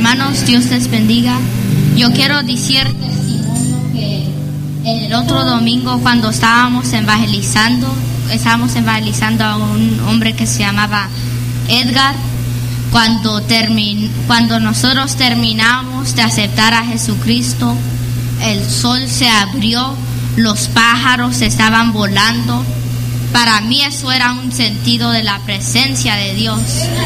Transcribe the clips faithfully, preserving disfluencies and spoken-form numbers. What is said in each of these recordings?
Hermanos, Dios les bendiga. Yo quiero decir testimonio que en el otro domingo, cuando estábamos evangelizando, estábamos evangelizando a un hombre que se llamaba Edgar. Cuando, termin, cuando nosotros terminamos de aceptar a Jesucristo, el sol se abrió, los pájaros estaban volando. Para mí eso era un sentido de la presencia de Dios,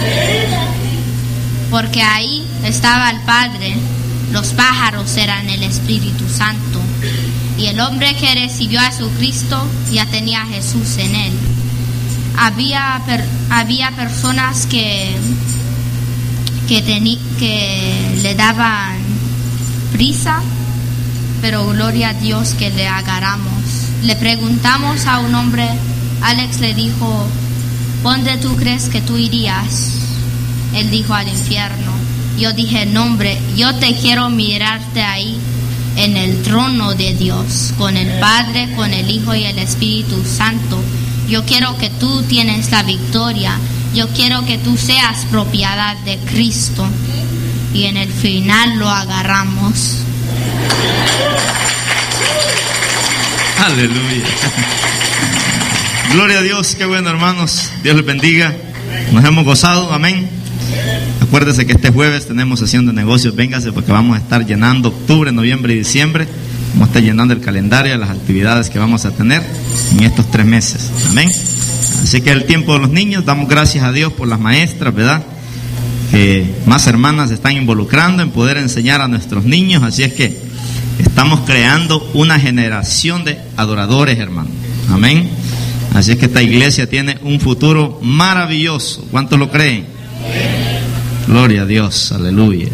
porque ahí estaba el Padre, los pájaros eran el Espíritu Santo, y el hombre que recibió a Jesucristo ya tenía a Jesús en él. Había, per, había personas que, que, tení, que le daban prisa, pero gloria a Dios que le agarramos. Le preguntamos a un hombre, Alex le dijo, ¿dónde tú crees que tú irías? Él dijo, al infierno. Yo dije, no hombre, yo te quiero mirarte ahí en el trono de Dios, con el Padre, con el Hijo y el Espíritu Santo. Yo quiero que tú tienes la victoria. Yo quiero que tú seas propiedad de Cristo. Y en el final lo agarramos. Aleluya. Gloria a Dios, qué bueno, hermanos. Dios les bendiga. Nos hemos gozado, amén. Acuérdese que este jueves tenemos sesión de negocios. Véngase porque vamos a estar llenando octubre, noviembre y diciembre. Vamos a estar llenando el calendario de las actividades que vamos a tener en estos tres meses, amén. Así que el tiempo de los niños, damos gracias a Dios por las maestras, ¿verdad? Que más hermanas se están involucrando en poder enseñar a nuestros niños. Así es que estamos creando una generación de adoradores, hermanos, amén. Así es que esta iglesia tiene un futuro maravilloso. ¿Cuántos lo creen? Gloria a Dios, aleluya.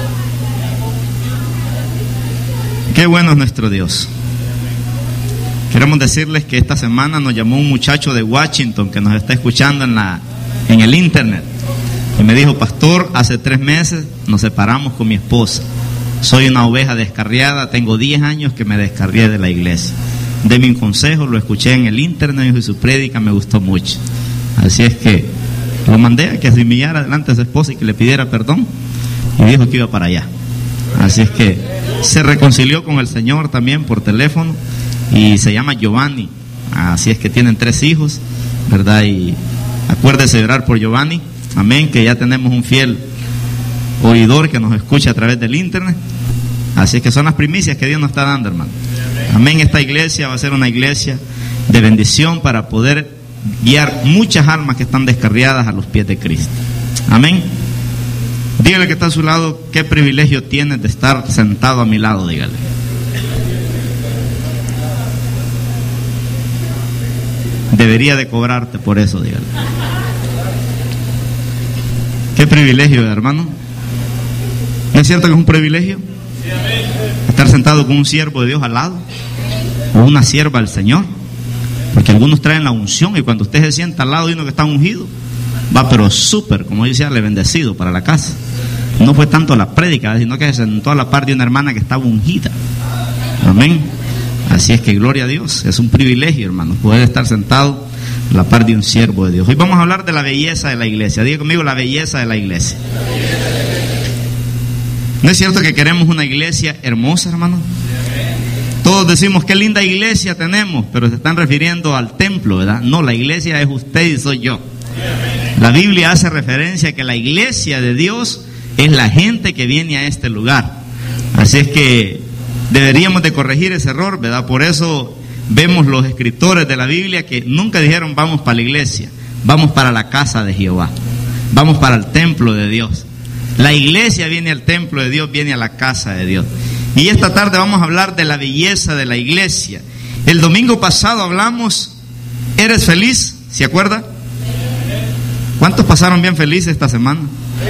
Qué bueno es nuestro Dios. Queremos decirles que esta semana nos llamó un muchacho de Washington que nos está escuchando en la en el internet y me dijo, pastor, hace tres meses nos separamos con mi esposa. Soy una oveja descarriada, tengo diez años que me descarrié de la iglesia. Deme un consejo, lo escuché en el internet y su prédica me gustó mucho. Así es que lo mandé a que se humillara delante de su esposa y que le pidiera perdón, y dijo que iba para allá. Así es que se reconcilió con el Señor también por teléfono y se llama Giovanni. Así es que tienen tres hijos, ¿verdad? Y acuérdese de orar por Giovanni, amén, que ya tenemos un fiel oidor que nos escucha a través del internet. Así es que son las primicias que Dios nos está dando, hermano. Amén. Esta iglesia va a ser una iglesia de bendición para poder guiar muchas almas que están descarriadas a los pies de Cristo. Amén. Dígale que está a su lado, qué privilegio tienes de estar sentado a mi lado, dígale. Debería de cobrarte por eso, dígale. Qué privilegio, hermano. ¿No es cierto que es un privilegio? Estar sentado con un siervo de Dios al lado, o una sierva del Señor, porque algunos traen la unción y cuando usted se sienta al lado de uno que está ungido, va pero súper, como decía, le bendecido para la casa. No fue tanto la prédica, sino que se sentó a la par de una hermana que estaba ungida. Amén. Así es que gloria a Dios, es un privilegio, hermano, poder estar sentado a la par de un siervo de Dios. Hoy vamos a hablar de la belleza de la iglesia. Diga conmigo, la belleza de la iglesia. ¿No es cierto que queremos una iglesia hermosa, hermano? Todos decimos qué linda iglesia tenemos, pero se están refiriendo al templo, ¿verdad? No, la iglesia es usted y soy yo. La Biblia hace referencia a que la iglesia de Dios es la gente que viene a este lugar. Así es que deberíamos de corregir ese error, ¿verdad? Por eso vemos los escritores de la Biblia que nunca dijeron vamos para la iglesia, vamos para la casa de Jehová, vamos para el templo de Dios. La iglesia viene al templo de Dios, viene a la casa de Dios. Y esta tarde vamos a hablar de la belleza de la iglesia. El domingo pasado hablamos, ¿eres feliz? ¿Se acuerda? ¿Cuántos pasaron bien felices esta semana?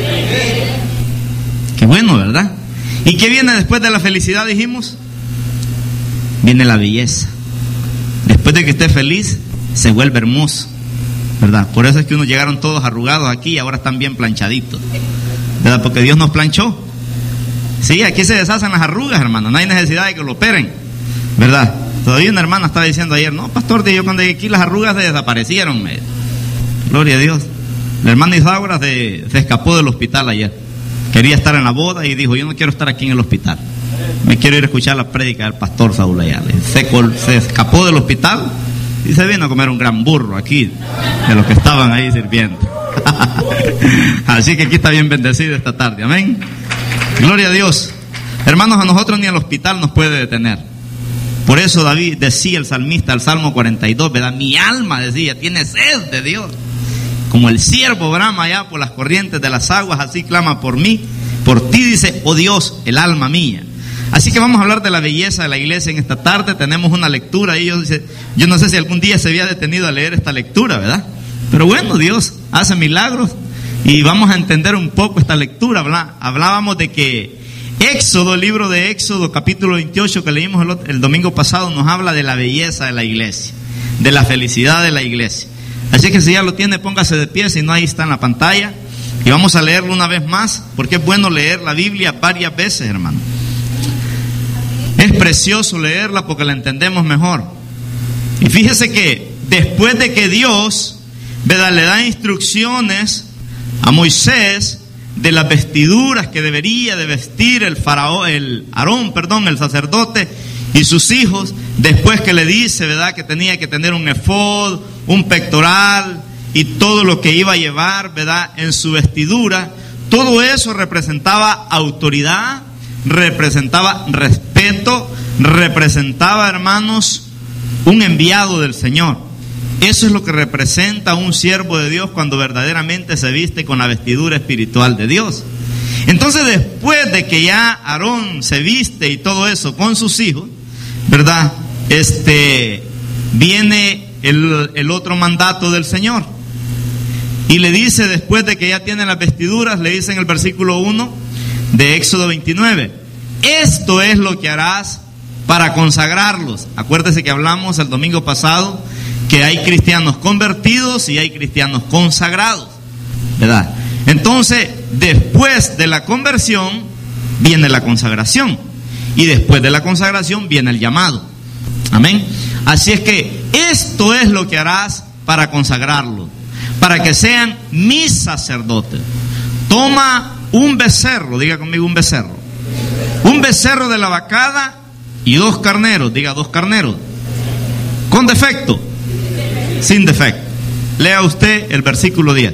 Qué bueno, ¿verdad? ¿Y qué viene después de la felicidad, dijimos? Viene la belleza. Después de que esté feliz, se vuelve hermoso, ¿verdad? Por eso es que unos llegaron todos arrugados aquí y ahora están bien planchaditos, ¿verdad? Porque Dios nos planchó. Sí, aquí se deshacen las arrugas, hermano. No hay necesidad de que lo operen, ¿verdad? Todavía una hermana estaba diciendo ayer, no, pastor, yo cuando llegué aquí las arrugas se desaparecieron. Me... Gloria a Dios. La hermana Isaura se, se escapó del hospital ayer. Quería estar en la boda y dijo, yo no quiero estar aquí en el hospital. Me quiero ir a escuchar la prédica del pastor Saúl Ayala. Se, se escapó del hospital y se vino a comer un gran burro aquí, de los que estaban ahí sirviendo. Así que aquí está bien bendecido esta tarde, amén. Gloria a Dios. Hermanos, a nosotros ni el hospital nos puede detener. Por eso David decía, el salmista, el Salmo cuarenta y dos, ¿verdad? Mi alma, decía, tiene sed de Dios. Como el ciervo brama allá por las corrientes de las aguas, así clama por mí. Por ti, dice, oh Dios, el alma mía. Así que vamos a hablar de la belleza de la iglesia en esta tarde. Tenemos una lectura y yo, dice, yo no sé si algún día se había detenido a leer esta lectura, ¿verdad? Pero bueno, Dios hace milagros y vamos a entender un poco esta lectura. ¿verdad? Hablábamos de que Éxodo, el libro de Éxodo, capítulo veintiocho, que leímos el, el domingo pasado, nos habla de la belleza de la iglesia, de la felicidad de la iglesia. Así que si ya lo tiene, póngase de pie, si no, ahí está en la pantalla. Y vamos a leerlo una vez más, porque es bueno leer la Biblia varias veces, hermano. Es precioso leerla porque la entendemos mejor. Y fíjese que después de que Dios, ¿verdad?, le da instrucciones a Moisés de las vestiduras que debería de vestir el faraón, el Aarón, perdón, el sacerdote y sus hijos, después que le dice, ¿verdad?, que tenía que tener un efod, un pectoral y todo lo que iba a llevar, ¿verdad?, en su vestidura, todo eso representaba autoridad, representaba respeto, representaba, hermanos, un enviado del Señor. Eso es lo que representa un siervo de Dios cuando verdaderamente se viste con la vestidura espiritual de Dios. Entonces, después de que ya Aarón se viste y todo eso con sus hijos, ¿verdad?, este, viene el, el otro mandato del Señor. Y le dice, después de que ya tienen las vestiduras, le dice en el versículo uno de Éxodo veintinueve, esto es lo que harás para consagrarlos. Acuérdese que hablamos el domingo pasado que hay cristianos convertidos y hay cristianos consagrados, ¿verdad? Entonces, después de la conversión viene la consagración y después de la consagración viene el llamado. Amén. Así es que esto es lo que harás para consagrarlos, para que sean mis sacerdotes. Toma un becerro, diga conmigo un becerro, un becerro de la vacada y dos carneros, diga dos carneros, con defecto, sin defecto. Lea usted el versículo diez.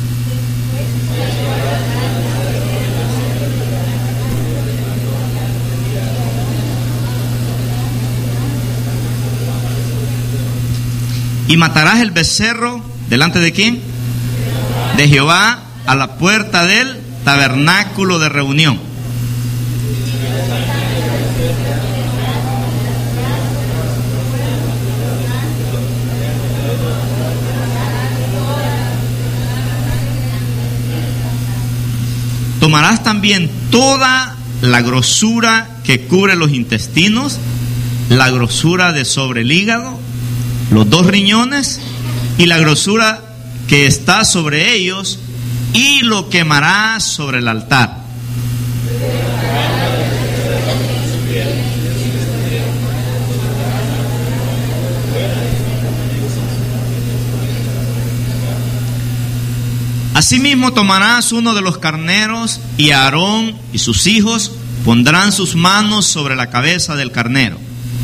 Y matarás el becerro delante de quién? De Jehová, a la puerta del tabernáculo de reunión. Tomarás también toda la grosura que cubre los intestinos, la grosura de sobre el hígado, los dos riñones y la grosura que está sobre ellos, y lo quemarás sobre el altar. Asimismo tomarás uno de los carneros, y Aarón y sus hijos pondrán sus manos sobre la cabeza del carnero.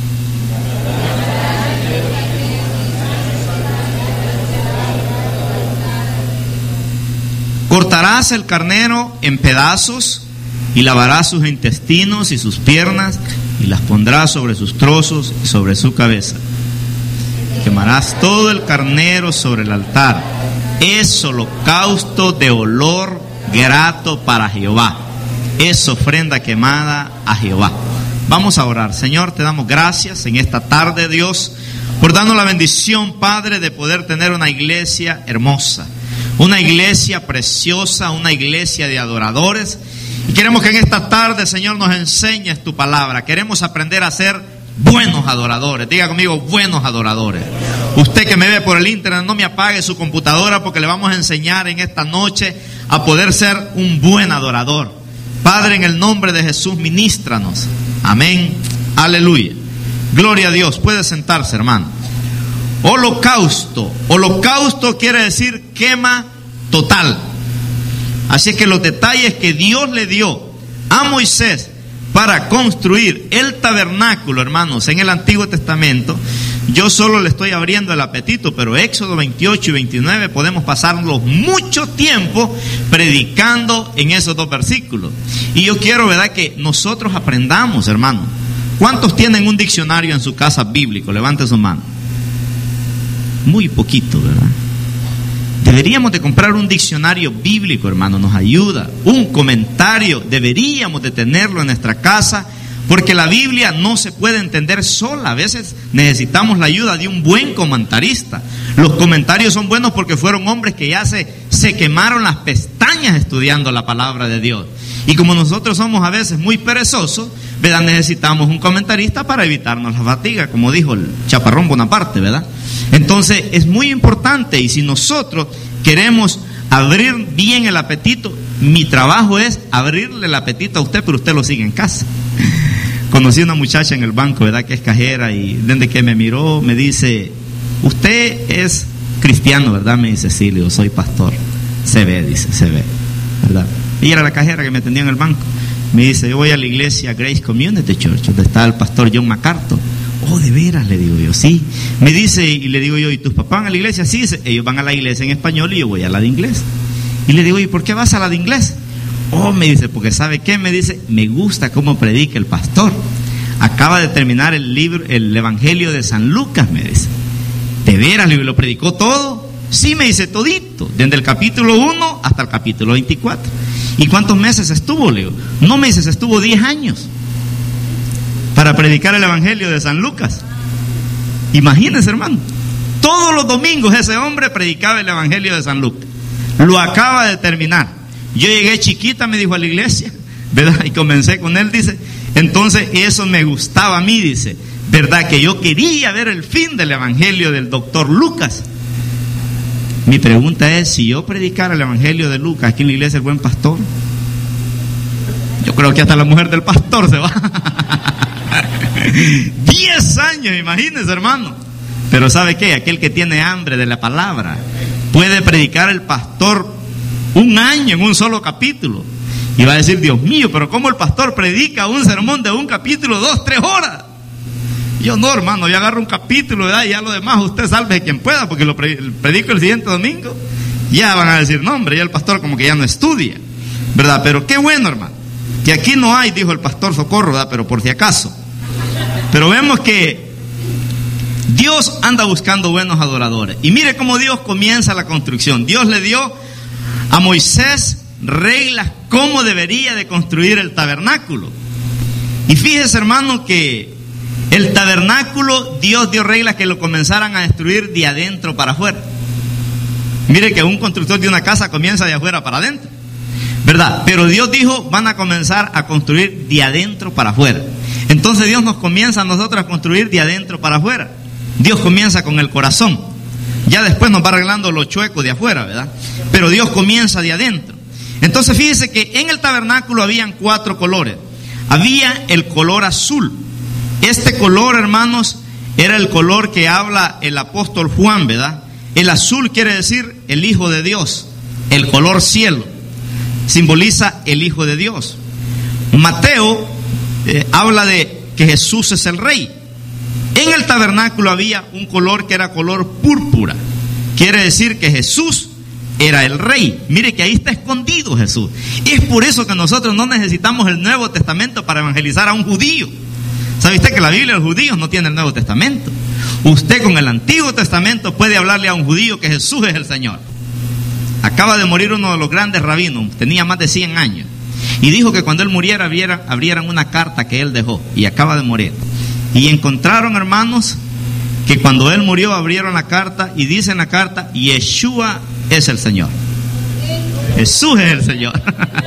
Cortarás el carnero en pedazos y lavarás sus intestinos y sus piernas y las pondrás sobre sus trozos y sobre su cabeza. Quemarás todo el carnero sobre el altar. Es holocausto de olor grato para Jehová. Es ofrenda quemada a Jehová. Vamos a orar. Señor, te damos gracias en esta tarde, Dios, por darnos la bendición, Padre, de poder tener una iglesia hermosa, una iglesia preciosa, una iglesia de adoradores. Y queremos que en esta tarde, Señor, nos enseñes tu palabra. Queremos aprender a ser buenos adoradores. Diga conmigo, buenos adoradores. Usted que me ve por el internet, no me apague su computadora, porque le vamos a enseñar en esta noche a poder ser un buen adorador. Padre, en el nombre de Jesús, ministranos. Amén. Aleluya. Gloria a Dios. Puede sentarse, hermano. Holocausto. Holocausto quiere decir quema total. Así que los detalles que Dios le dio a Moisés para construir el tabernáculo, hermanos, en el Antiguo Testamento, yo solo le estoy abriendo el apetito, pero Éxodo veintiocho y veintinueve podemos pasarnos mucho tiempo predicando en esos dos versículos. Y yo quiero, ¿verdad?, que nosotros aprendamos, hermanos. ¿Cuántos tienen un diccionario en su casa bíblico? Levante su mano. Muy poquito, ¿verdad? Deberíamos de comprar un diccionario bíblico, hermano, nos ayuda. Un comentario, deberíamos de tenerlo en nuestra casa, porque la Biblia no se puede entender sola. A veces necesitamos la ayuda de un buen comentarista. Los comentarios son buenos porque fueron hombres que ya se, se quemaron las pestañas estudiando la palabra de Dios. Y como nosotros somos a veces muy perezosos, ¿verdad?, necesitamos un comentarista para evitarnos la fatiga, como dijo el Chaparrón Bonaparte, ¿verdad? Entonces es muy importante, y si nosotros queremos abrir bien el apetito, mi trabajo es abrirle el apetito a usted, pero usted lo sigue en casa. Conocí una muchacha en el banco, ¿verdad?, que es cajera, y desde que me miró me dice: usted es cristiano, ¿verdad? Me dice: sí. Le digo: soy pastor. Se ve, dice, se ve, ¿verdad? Ella era la cajera que me atendía en el banco. Me dice: yo voy a la iglesia Grace Community Church, donde está el pastor John MacArthur. Oh, ¿de veras? Le digo yo: sí. Me dice, y le digo yo: ¿y tus papás van a la iglesia? Sí. Dice: ellos van a la iglesia en español y yo voy a la de inglés. Y le digo: ¿y por qué vas a la de inglés? Oh, me dice: porque ¿sabe qué? Me dice: me gusta cómo predica el pastor. Acaba de terminar el libro, el Evangelio de San Lucas, me dice. ¿De veras? Le digo: ¿lo predicó todo? Sí, me dice, todito, desde el capítulo uno hasta el capítulo veinticuatro. ¿Y cuántos meses estuvo? Le digo: no meses, estuvo diez años para predicar el Evangelio de San Lucas. Imagínense, hermano, todos los domingos ese hombre predicaba el Evangelio de San Lucas. Lo acaba de terminar. Yo llegué chiquita, me dijo, a la iglesia, ¿verdad? Y comencé con él, dice. Entonces eso me gustaba a mí, dice, ¿verdad? Que yo quería ver el fin del Evangelio del doctor Lucas. Mi pregunta es: si yo predicara el Evangelio de Lucas aquí en la iglesia del Buen Pastor, yo creo que hasta la mujer del pastor se va. Diez años, imagínense, hermano. Pero ¿sabe qué? Aquel que tiene hambre de la palabra puede predicar el pastor un año en un solo capítulo. Y va a decir: Dios mío, pero ¿cómo el pastor predica un sermón de un capítulo, dos, tres horas? Yo no, hermano, yo agarro un capítulo, ¿verdad? Y ya lo demás usted salve quien pueda, porque lo predico el siguiente domingo. Ya van a decir: no, hombre, ya el pastor como que ya no estudia, ¿verdad? Pero qué bueno, hermano, que aquí no hay, dijo el pastor Socorro, ¿verdad? Pero por si acaso. Pero vemos que Dios anda buscando buenos adoradores. Y mire cómo Dios comienza la construcción. Dios le dio a Moisés reglas cómo debería de construir el tabernáculo. Y fíjese, hermano, que el tabernáculo, Dios dio reglas que lo comenzaran a destruir de adentro para afuera. Mire que un constructor de una casa comienza de afuera para adentro, ¿verdad? Pero Dios dijo: van a comenzar a construir de adentro para afuera. Entonces Dios nos comienza a nosotros a construir de adentro para afuera. Dios comienza con el corazón. Ya después nos va arreglando los chuecos de afuera, ¿verdad? Pero Dios comienza de adentro. Entonces fíjese que en el tabernáculo habían cuatro colores. Había el color azul. Este color, hermanos, era el color que habla el apóstol Juan, ¿verdad? El azul quiere decir el Hijo de Dios. El color cielo simboliza el Hijo de Dios. Mateo eh, habla de que Jesús es el Rey. En el tabernáculo había un color que era color púrpura. Quiere decir que Jesús era el Rey. Mire que ahí está escondido Jesús. Es por eso que nosotros no necesitamos el Nuevo Testamento para evangelizar a un judío. ¿Sabe usted que la Biblia de los judíos no tiene el Nuevo Testamento? Usted con el Antiguo Testamento puede hablarle a un judío que Jesús es el Señor. Acaba de morir uno de los grandes rabinos, tenía más de cien años, y dijo que cuando él muriera abriera, abrieran una carta que él dejó, y acaba de morir. Y encontraron, hermanos, que cuando él murió abrieron la carta y dice en la carta: Yeshua es el Señor. Jesús es el Señor.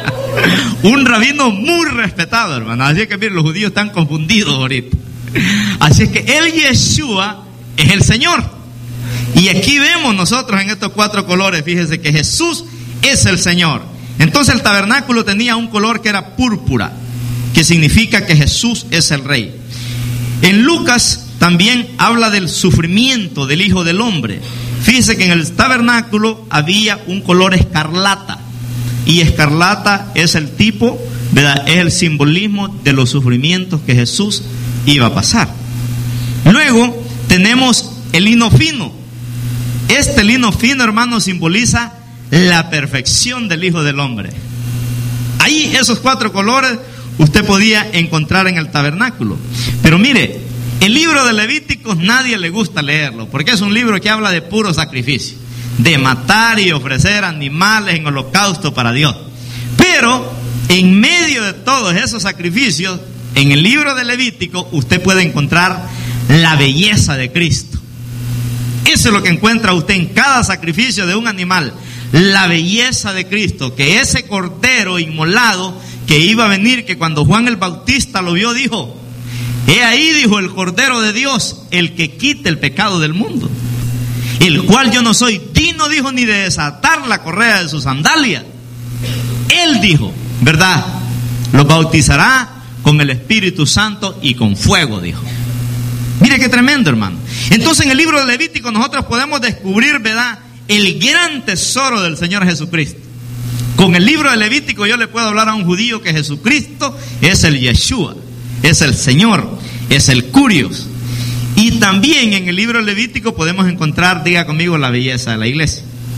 Un rabino muy respetado, hermano. Así que miren, los judíos están confundidos ahorita. Así es que el Yeshua es el Señor. Y aquí vemos nosotros en estos cuatro colores, fíjense que Jesús es el Señor. Entonces el tabernáculo tenía un color que era púrpura, que significa que Jesús es el Rey. En Lucas también habla del sufrimiento del Hijo del Hombre. Fíjense que en el tabernáculo había un color escarlata. y escarlata es el tipo, ¿verdad? Es el simbolismo de los sufrimientos que Jesús iba a pasar. Luego tenemos el lino fino. Este lino fino, hermano, simboliza la perfección del Hijo del Hombre. Ahí esos cuatro colores usted podía encontrar en el tabernáculo. Pero mire, el libro de Levíticos nadie le gusta leerlo, porque es un libro que habla de puro sacrificio, de matar y ofrecer animales en holocausto para Dios. Pero en medio de todos esos sacrificios, en el libro de Levítico usted puede encontrar la belleza de Cristo. Eso es lo que encuentra usted en cada sacrificio de un animal, la belleza de Cristo, que ese cordero inmolado que iba a venir, que cuando Juan el Bautista lo vio dijo: he ahí, dijo, el Cordero de Dios, el que quita el pecado del mundo, el cual yo no soy digno, dijo, ni de desatar la correa de sus sandalias. Él dijo, ¿verdad?, los bautizará con el Espíritu Santo y con fuego, dijo. Mire qué tremendo, hermano. Entonces en el libro de Levítico nosotros podemos descubrir, ¿verdad?, el gran tesoro del Señor Jesucristo. Con el libro de Levítico yo le puedo hablar a un judío que Jesucristo es el Yeshua, es el Señor, es el Curios. Y también en el libro de Levítico podemos encontrar, diga conmigo, la belleza de la iglesia.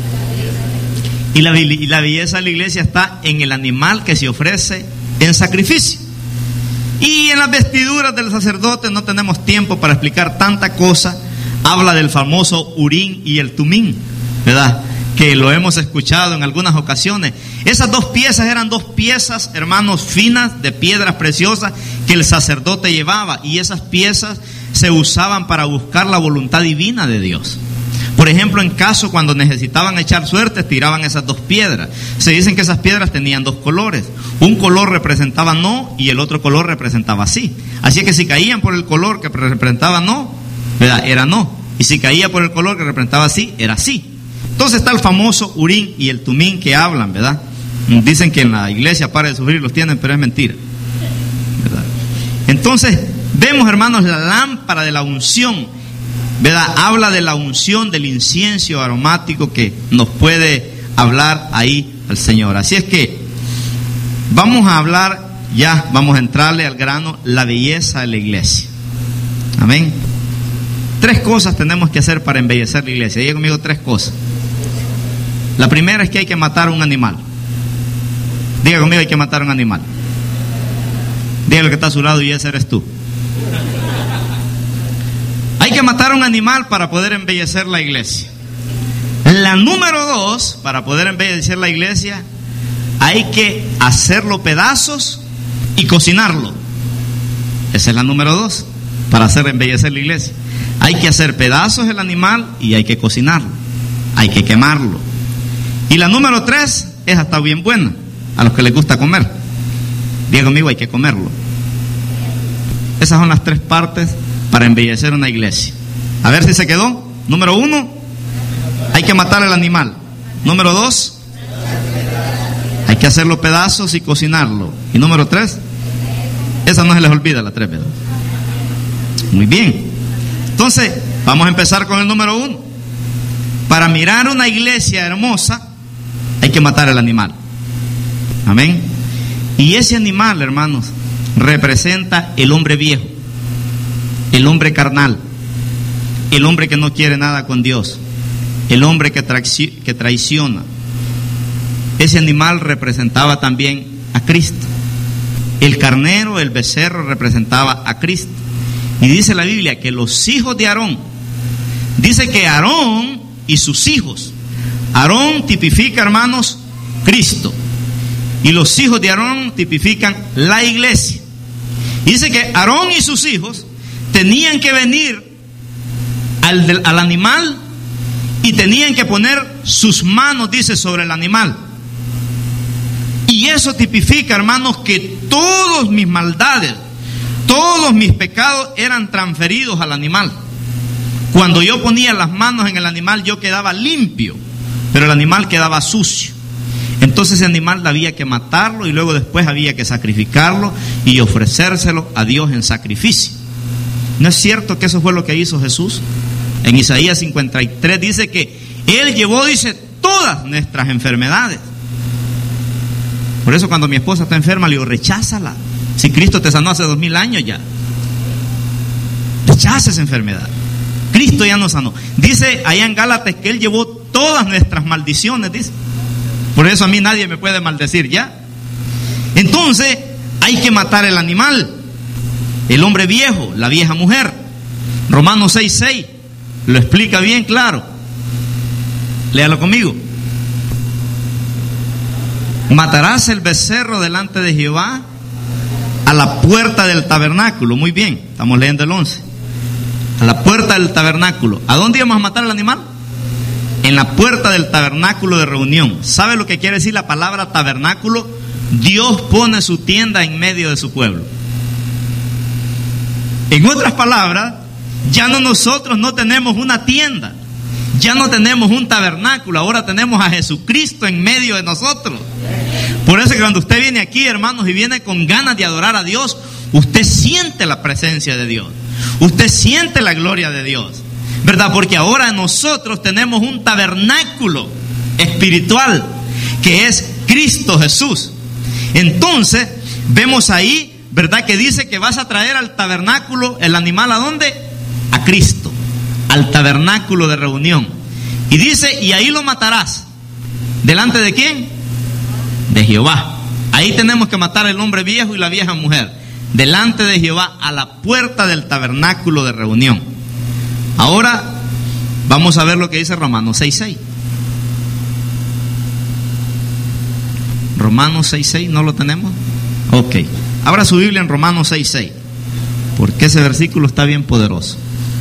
Y la, y la belleza de la iglesia está en el animal que se ofrece en sacrificio. Y en las vestiduras del sacerdote no tenemos tiempo para explicar tanta cosa. Habla del famoso Urín y el Tumín, ¿verdad?, que lo hemos escuchado en algunas ocasiones. Esas dos piezas eran dos piezas, hermanos, finas, de piedras preciosas, que el sacerdote llevaba, y esas piezas se usaban para buscar la voluntad divina de Dios. Por ejemplo, en caso cuando necesitaban echar suerte, tiraban esas dos piedras. Se dicen que esas piedras tenían dos colores. Un color representaba no y el otro color representaba sí. Así que si caían por el color que representaba no, ¿verdad?, era no. Y si caía por el color que representaba sí, era sí. Entonces está el famoso Urín y el Tumín que hablan, ¿verdad? Dicen que en la iglesia para de sufrir los tienen, pero es mentira, ¿verdad? Entonces vemos, hermanos, la lámpara de la unción, ¿verdad? Habla de la unción, del incienso aromático que nos puede hablar ahí al Señor. Así es que vamos a hablar, ya vamos a entrarle al grano, la belleza de la iglesia. Amén. Tres cosas tenemos que hacer para embellecer la iglesia. Diga conmigo, tres cosas. La primera es que hay que matar un animal. Diga conmigo, hay que matar un animal. Dígale que está a su lado y ese eres tú. Hay que matar un animal para poder embellecer la iglesia. La número dos, para poder embellecer la iglesia, hay que hacerlo pedazos y cocinarlo. Esa es la número dos, para hacer embellecer la iglesia. Hay que hacer pedazos el animal y hay que cocinarlo, hay que quemarlo. Y la número tres es hasta bien buena, a los que les gusta comer. Diga conmigo, hay que comerlo. Esas son las tres partes para embellecer una iglesia. A ver si se quedó. Número uno, hay que matar el animal. Número dos, hay que hacerlo pedazos y cocinarlo. Y número tres, esa no se les olvida, la tres, ¿verdad? Muy bien. Entonces, vamos a empezar con el número uno. Para mirar una iglesia hermosa, hay que matar el animal. Amén. Y ese animal, hermanos, representa el hombre viejo, el hombre carnal, el hombre que no quiere nada con Dios, el hombre que, traici- que traiciona. Ese animal representaba también a Cristo. El carnero, el becerro, representaba a Cristo. Y dice la Biblia que los hijos de Aarón, dice que Aarón y sus hijos, Aarón tipifica, hermanos, Cristo, y los hijos de Aarón tipifican la iglesia. Y dice que Aarón y sus hijos tenían que venir al, al animal y tenían que poner sus manos, dice, sobre el animal. Y eso tipifica, hermanos, que todas mis maldades, todos mis pecados eran transferidos al animal. Cuando yo ponía las manos en el animal, yo quedaba limpio, pero el animal quedaba sucio. Entonces ese animal había que matarlo y luego después había que sacrificarlo y ofrecérselo a Dios en sacrificio. ¿No es cierto que eso fue lo que hizo Jesús? En Isaías cincuenta y tres dice que Él llevó, dice, todas nuestras enfermedades. Por eso cuando mi esposa está enferma, le digo, recházala. Si Cristo te sanó hace dos mil años ya. Rechaza esa enfermedad. Cristo ya nos sanó. Dice allá en Gálatas que Él llevó todas nuestras maldiciones, dice. Por eso a mí nadie me puede maldecir ya. Entonces, hay que matar el animal. El hombre viejo, la vieja mujer. Romanos seis seis lo explica bien claro. Léalo conmigo. Matarás el becerro delante de Jehová a la puerta del tabernáculo. Muy bien, estamos leyendo el once. A la puerta del tabernáculo. ¿A dónde íbamos a matar al animal? En la puerta del tabernáculo de reunión. ¿Sabe lo que quiere decir la palabra tabernáculo? Dios pone su tienda en medio de su pueblo. En otras palabras, ya no nosotros no tenemos una tienda, ya no tenemos un tabernáculo, ahora tenemos a Jesucristo en medio de nosotros. Por eso que cuando usted viene aquí, hermanos, y viene con ganas de adorar a Dios, usted siente la presencia de Dios, usted siente la gloria de Dios, ¿verdad? Porque ahora nosotros tenemos un tabernáculo espiritual que es Cristo Jesús. Entonces, vemos ahí, ¿verdad? Que dice que vas a traer al tabernáculo el animal, ¿a dónde? A Cristo, al tabernáculo de reunión. Y dice, y ahí lo matarás. ¿Delante de quién? De Jehová. Ahí tenemos que matar el hombre viejo y la vieja mujer. Delante de Jehová, a la puerta del tabernáculo de reunión. Ahora, vamos a ver lo que dice Romanos seis seis. Romanos seis seis, ¿no lo tenemos? Ok. Abra su Biblia en Romanos seis seis, porque ese versículo está bien poderoso.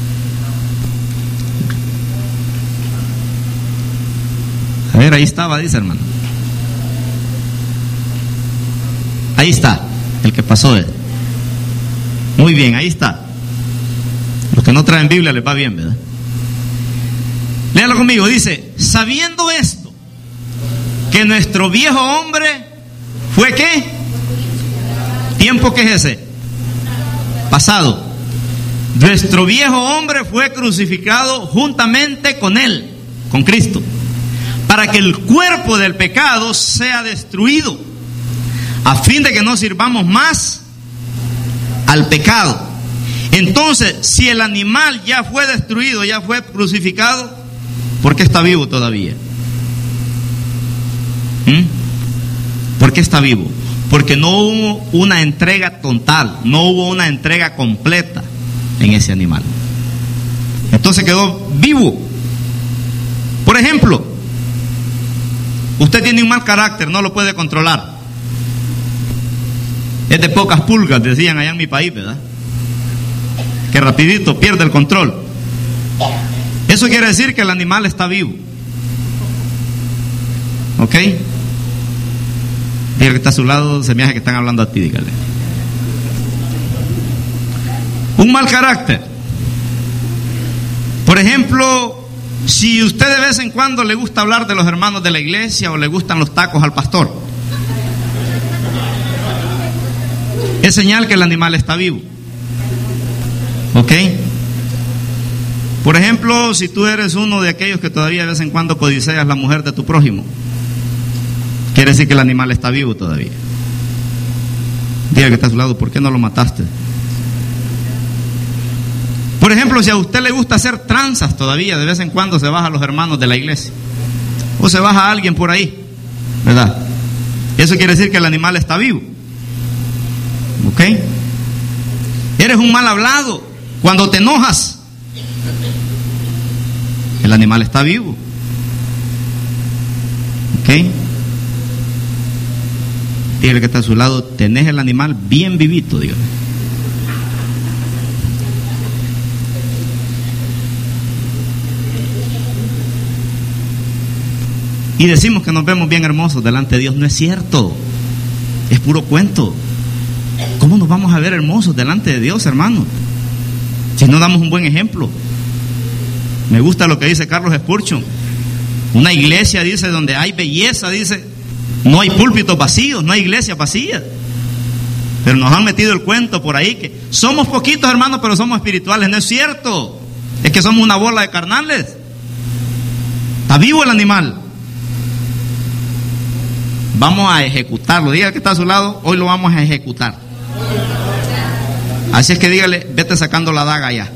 A ver, ahí estaba, dice hermano. Ahí está, el que pasó él. Muy bien, ahí está. Los que no traen Biblia les va bien, ¿verdad? Léalo conmigo, dice, sabiendo esto, que nuestro viejo hombre fue ¿qué? ¿Tiempo qué es ese? Pasado. Nuestro viejo hombre fue crucificado juntamente con él, con Cristo, para que el cuerpo del pecado sea destruido, a fin de que no sirvamos más al pecado. Entonces, si el animal ya fue destruido, ya fue crucificado, ¿por qué está vivo todavía? ¿Mm? ¿Por qué está vivo? Porque no hubo una entrega total, no hubo una entrega completa en ese animal. Entonces quedó vivo. Por ejemplo, usted tiene un mal carácter, no lo puede controlar. Es de pocas pulgas, decían allá en mi país, ¿verdad? Que rapidito pierde el control. Eso quiere decir que el animal está vivo. ¿Ok? Dígale que está a su lado, se me hace que están hablando a ti, dígale. Un mal carácter. Por ejemplo, si usted de vez en cuando le gusta hablar de los hermanos de la iglesia o le gustan los tacos al pastor, es señal que el animal está vivo. ¿Ok? Por ejemplo, si tú eres uno de aquellos que todavía de vez en cuando codicias la mujer de tu prójimo, quiere decir que el animal está vivo todavía. Diga que está a su lado, ¿por qué no lo mataste? Por ejemplo, si a usted le gusta hacer tranzas todavía, de vez en cuando se baja a los hermanos de la iglesia, o se baja a alguien por ahí, ¿verdad? Eso quiere decir que el animal está vivo. ¿Ok? Eres un mal hablado cuando te enojas, el animal está vivo. ¿Ok? Dígale que está a su lado, tenés el animal bien vivito, dígale. Y decimos que nos vemos bien hermosos delante de Dios. No es cierto, es puro cuento. ¿Cómo nos vamos a ver hermosos delante de Dios, hermano? Si no damos un buen ejemplo. Me gusta lo que dice Carlos Spurgeon. Una iglesia, dice, donde hay belleza, dice, no hay púlpitos vacíos, no hay iglesias vacías. Pero nos han metido el cuento por ahí que somos poquitos, hermanos, pero somos espirituales. No es cierto, es que somos una bola de carnales. Está vivo el animal. vamos a ejecutarlo. Diga que está a su lado, hoy lo vamos a ejecutar. Así es que dígale, vete sacando la daga ya.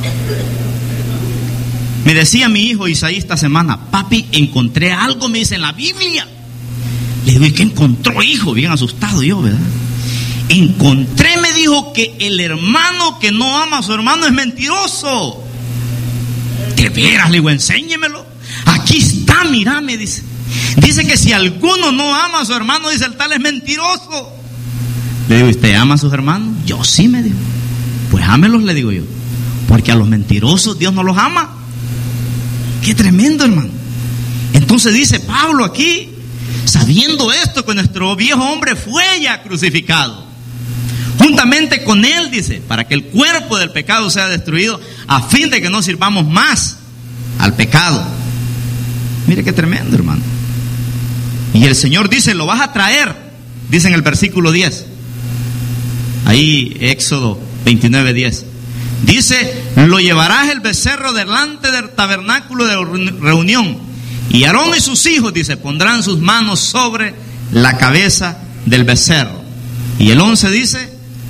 Me decía mi hijo Isaí esta semana, papi, encontré algo, me dice, en la Biblia. Le digo, ¿y qué encontró, hijo? Bien asustado yo, ¿verdad? Encontré, me dijo, que el hermano que no ama a su hermano es mentiroso. ¿De veras? Le digo, enséñemelo. Aquí está, mira, me dice. Dice que si alguno no ama a su hermano, dice, el tal es mentiroso. Le digo, ¿usted ama a sus hermanos? Yo sí, me dijo. Pues ámelos, le digo yo. Porque a los mentirosos Dios no los ama. Qué tremendo, hermano. Entonces dice Pablo aquí, sabiendo esto, que nuestro viejo hombre fue ya crucificado, juntamente con él, dice, para que el cuerpo del pecado sea destruido, a fin de que no sirvamos más al pecado. Mire qué tremendo, hermano. Y el Señor dice, lo vas a traer, dice en el versículo diez. Ahí, Éxodo veintinueve, diez. Dice, lo llevarás el becerro delante del tabernáculo de reunión, y Aarón y sus hijos, dice, pondrán sus manos sobre la cabeza del becerro. Y el once dice,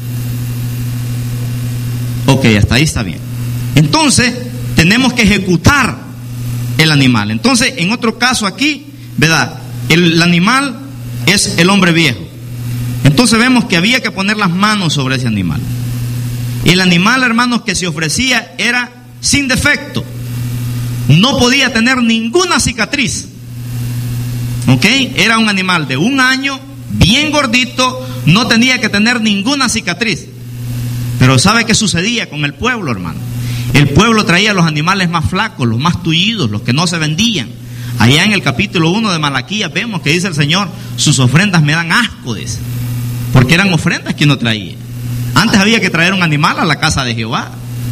ok, hasta ahí está bien. Entonces, tenemos que ejecutar el animal. Entonces, en otro caso aquí, ¿verdad? El, el animal es el hombre viejo. Entonces vemos que había que poner las manos sobre ese animal. El animal, hermanos, que se ofrecía era sin defecto. No podía tener ninguna cicatriz. ¿Ok? Era un animal de un año, bien gordito, no tenía que tener ninguna cicatriz. Pero ¿sabe qué sucedía con el pueblo, hermano? El pueblo traía los animales más flacos, los más tullidos, los que no se vendían. Allá en el capítulo uno de Malaquías vemos que dice el Señor, sus ofrendas me dan asco, dice. Porque eran ofrendas que no traía. Antes había que traer un animal a la casa de Jehová.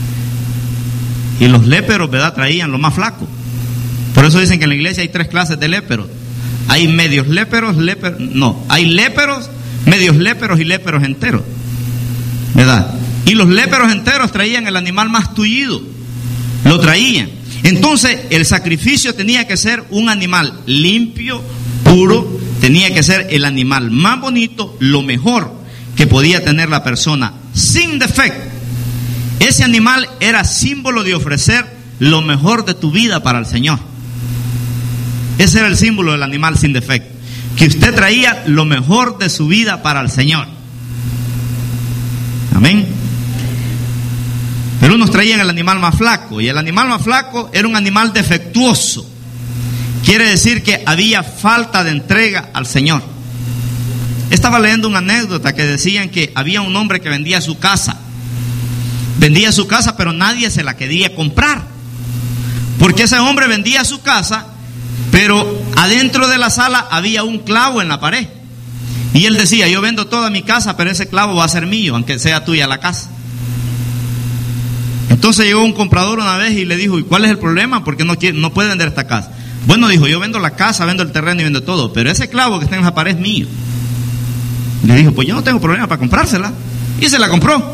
Y los léperos, ¿verdad?, traían lo más flaco. Por eso dicen que en la iglesia hay tres clases de léperos. Hay medios léperos, léperos, no, hay léperos, medios léperos y léperos enteros, ¿verdad? Y los léperos enteros traían el animal más tullido, lo traían. Entonces el sacrificio tenía que ser un animal limpio, puro, tenía que ser el animal más bonito, lo mejor que podía tener la persona, sin defecto. Ese animal era símbolo de ofrecer lo mejor de tu vida para el Señor. Ese era el símbolo del animal sin defecto, que usted traía lo mejor de su vida para el Señor. Amén. Pero unos traían el animal más flaco, y el animal más flaco era un animal defectuoso. Quiere decir que había falta de entrega al Señor. Estaba leyendo una anécdota que decían que había un hombre que vendía su casa. Vendía su casa, pero nadie se la quería comprar. Porque ese hombre vendía su casa, pero adentro de la sala había un clavo en la pared. Y él decía, yo vendo toda mi casa, pero ese clavo va a ser mío, aunque sea tuya la casa. Entonces llegó un comprador una vez y le dijo, ¿y cuál es el problema? ¿Por qué no, quiere, no puede vender esta casa? Bueno, dijo, yo vendo la casa, vendo el terreno y vendo todo, pero ese clavo que está en la pared es mío. Le dijo, pues yo no tengo problema para comprársela. Y se la compró.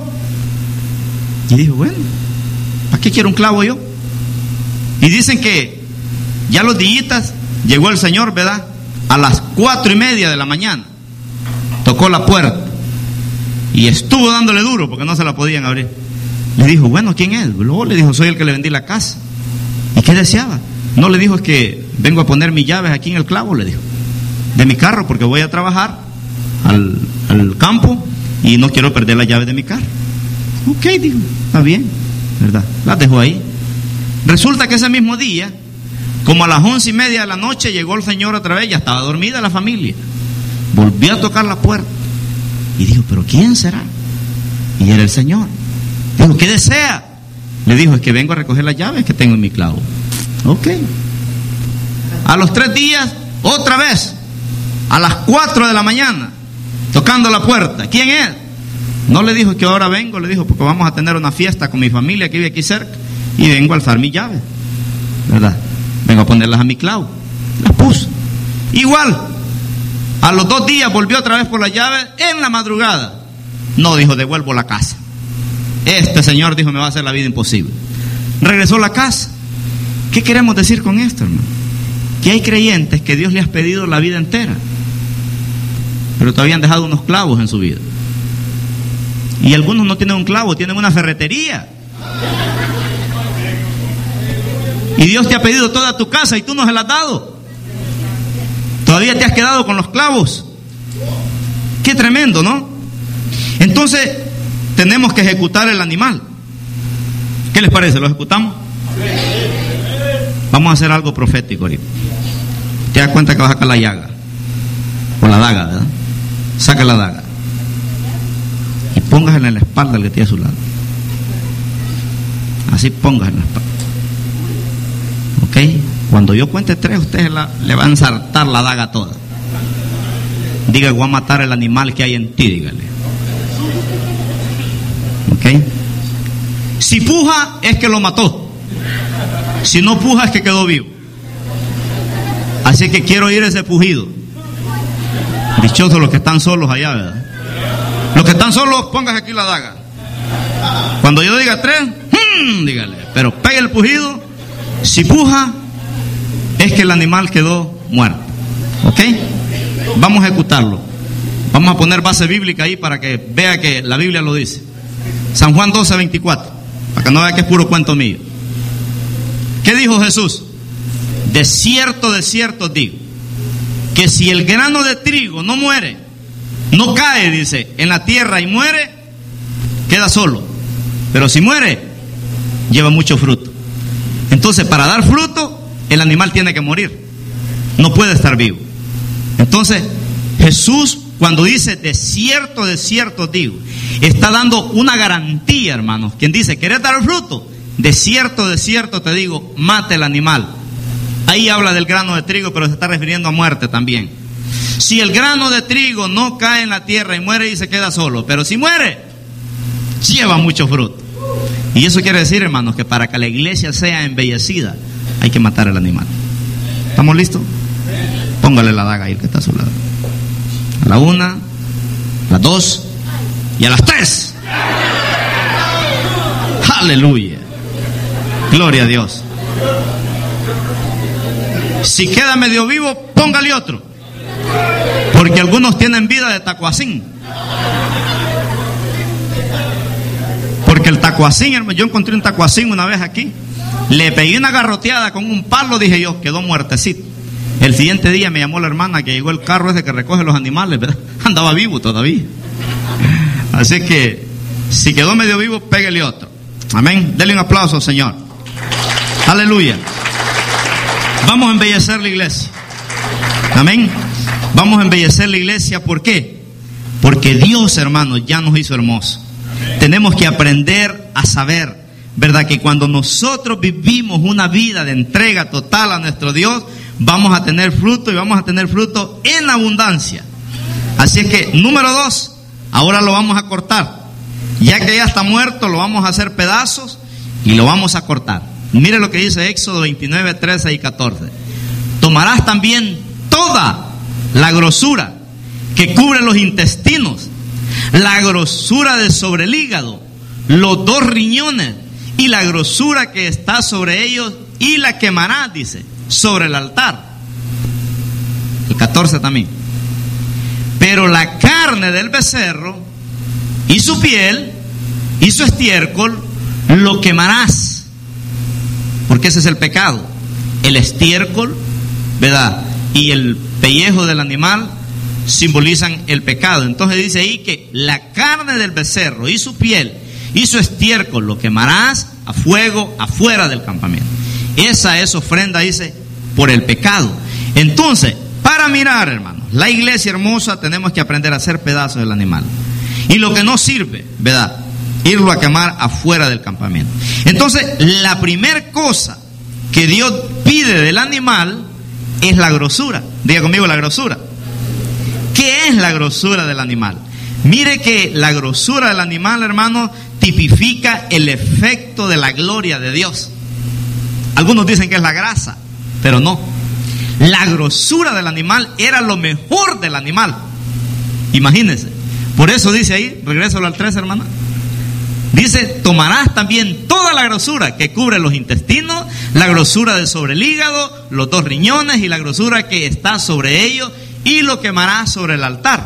Y dijo, bueno, ¿para qué quiero un clavo yo? Y dicen que ya los días llegó el Señor, ¿verdad? A las cuatro y media de la mañana. Tocó la puerta. Y estuvo dándole duro porque no se la podían abrir. Le dijo, bueno, ¿quién es? Luego le dijo, soy el que le vendí la casa. ¿Y qué deseaba? No, le dijo, es que vengo a poner mis llaves aquí en el clavo, le dijo, de mi carro, porque voy a trabajar al, al campo y no quiero perder las llaves de mi carro. Ok, dijo, está bien, ¿verdad? Las dejó ahí. Resulta que ese mismo día, como a las once y media de la noche, llegó el Señor otra vez, ya estaba dormida la familia. Volvió a tocar la puerta y dijo, ¿pero quién será? Y era el Señor. Dijo, ¿qué desea? Le dijo, es que vengo a recoger las llaves que tengo en mi clavo. Ok. A los tres días, otra vez, a las cuatro de la mañana, tocando la puerta. ¿Quién es? No le dijo que ahora vengo, le dijo, porque vamos a tener una fiesta con mi familia que vive aquí cerca y vengo a alzar mis llaves, ¿verdad? Vengo a ponerlas a mi clavo. Las puso. Igual, a los dos días volvió otra vez por las llaves en la madrugada. No, dijo, devuelvo la casa. Este señor, dijo, me va a hacer la vida imposible. Regresó a la casa. ¿Qué queremos decir con esto, hermano? Que hay creyentes que Dios le ha pedido la vida entera pero todavía han dejado unos clavos en su vida. Y algunos no tienen un clavo, tienen una ferretería. Y Dios te ha pedido toda tu casa y tú no se la has dado. Todavía te has quedado con los clavos. Qué tremendo, ¿no? Entonces, tenemos que ejecutar el animal. ¿Qué les parece? ¿Lo ejecutamos? Vamos a hacer algo profético ahorita. Te das cuenta que vas a sacar la llaga. O la daga, ¿verdad? Saca la daga. Y póngasela en la espalda al que tiene a su lado. Así póngasela en la espalda. ¿Ok? Cuando yo cuente tres, ustedes la, le van a ensartar la daga toda. Diga, voy a matar el animal que hay en ti, dígale. ¿Ok? Si puja, es que lo mató. Si no puja, es que quedó vivo. Así que quiero oír ese pujido. Dichosos los que están solos allá, ¿verdad? Los que están solos, póngase aquí la daga. Cuando yo diga tres, hmm, dígale. Pero pegue el pujido. Si puja, es que el animal quedó muerto. ¿Ok? Vamos a ejecutarlo. Vamos a poner base bíblica ahí para que vea que la Biblia lo dice. San Juan doce, veinticuatro. Para que no vea que es puro cuento mío. ¿Qué dijo Jesús? De cierto, de cierto digo, que si el grano de trigo no muere, no cae, dice, en la tierra y muere, queda solo. Pero si muere, lleva mucho fruto. Entonces, para dar fruto, el animal tiene que morir. No puede estar vivo. Entonces, Jesús, cuando dice de cierto, de cierto digo, está dando una garantía, hermanos. Quien dice, ¿querés dar fruto? De cierto, de cierto te digo, mate el animal. Ahí habla del grano de trigo, pero se está refiriendo a muerte también. Si el grano de trigo no cae en la tierra y muere y se queda solo, pero si muere, lleva mucho fruto. Y eso quiere decir, hermanos, que para que la iglesia sea embellecida, hay que matar al animal. ¿Estamos listos? Póngale la daga ahí el que está a su lado. A la una, a las dos y a las tres. Aleluya. Gloria a Dios. Si queda medio vivo, póngale otro. Porque algunos tienen vida de tacuacín. Porque el tacuacín, yo encontré un tacuacín una vez aquí. Le pegué una garroteada con un palo, dije yo, quedó muertecito. El siguiente día me llamó la hermana que llegó el carro ese que recoge los animales, ¿verdad? Andaba vivo todavía. Así que, si quedó medio vivo, pégale otro. Amén. Dele un aplauso, Señor. Aleluya. Vamos a embellecer la iglesia. Amén. Vamos a embellecer la iglesia. ¿Por qué? Porque Dios, hermanos, ya nos hizo hermosos. Tenemos que aprender a saber, ¿verdad? Que cuando nosotros vivimos una vida de entrega total a nuestro Dios, vamos a tener fruto y vamos a tener fruto en abundancia. Así es que, número dos, ahora lo vamos a cortar. Ya que ya está muerto, lo vamos a hacer pedazos y lo vamos a cortar. Mire lo que dice Éxodo veintinueve, trece y catorce. Tomarás también toda la grosura que cubre los intestinos, la grosura de sobre el hígado, los dos riñones y la grosura que está sobre ellos, y la quemarás, dice, sobre el altar. El catorce también. Pero la carne del becerro y su piel y su estiércol lo quemarás, porque ese es el pecado. El estiércol, ¿verdad?, y el pellejo del animal simbolizan el pecado. Entonces dice ahí que la carne del becerro y su piel y su estiércol lo quemarás a fuego afuera del campamento. Esa es ofrenda, dice, por el pecado. Entonces, para mirar, hermanos, la iglesia hermosa, tenemos que aprender a hacer pedazos del animal. Y lo que no sirve, ¿verdad?, irlo a quemar afuera del campamento. Entonces, la primer cosa que Dios pide del animal es la grosura. Diga conmigo, la grosura. ¿Qué es la grosura del animal? Mire que la grosura del animal, hermano, tipifica el efecto de la gloria de Dios. Algunos dicen que es la grasa, pero no. La grosura del animal era lo mejor del animal. Imagínense. Por eso dice ahí, regrésalo al tres, hermana. Dice, tomarás también toda la grosura que cubre los intestinos, la grosura de sobre el hígado, los dos riñones y la grosura que está sobre ellos, y lo quemarás sobre el altar.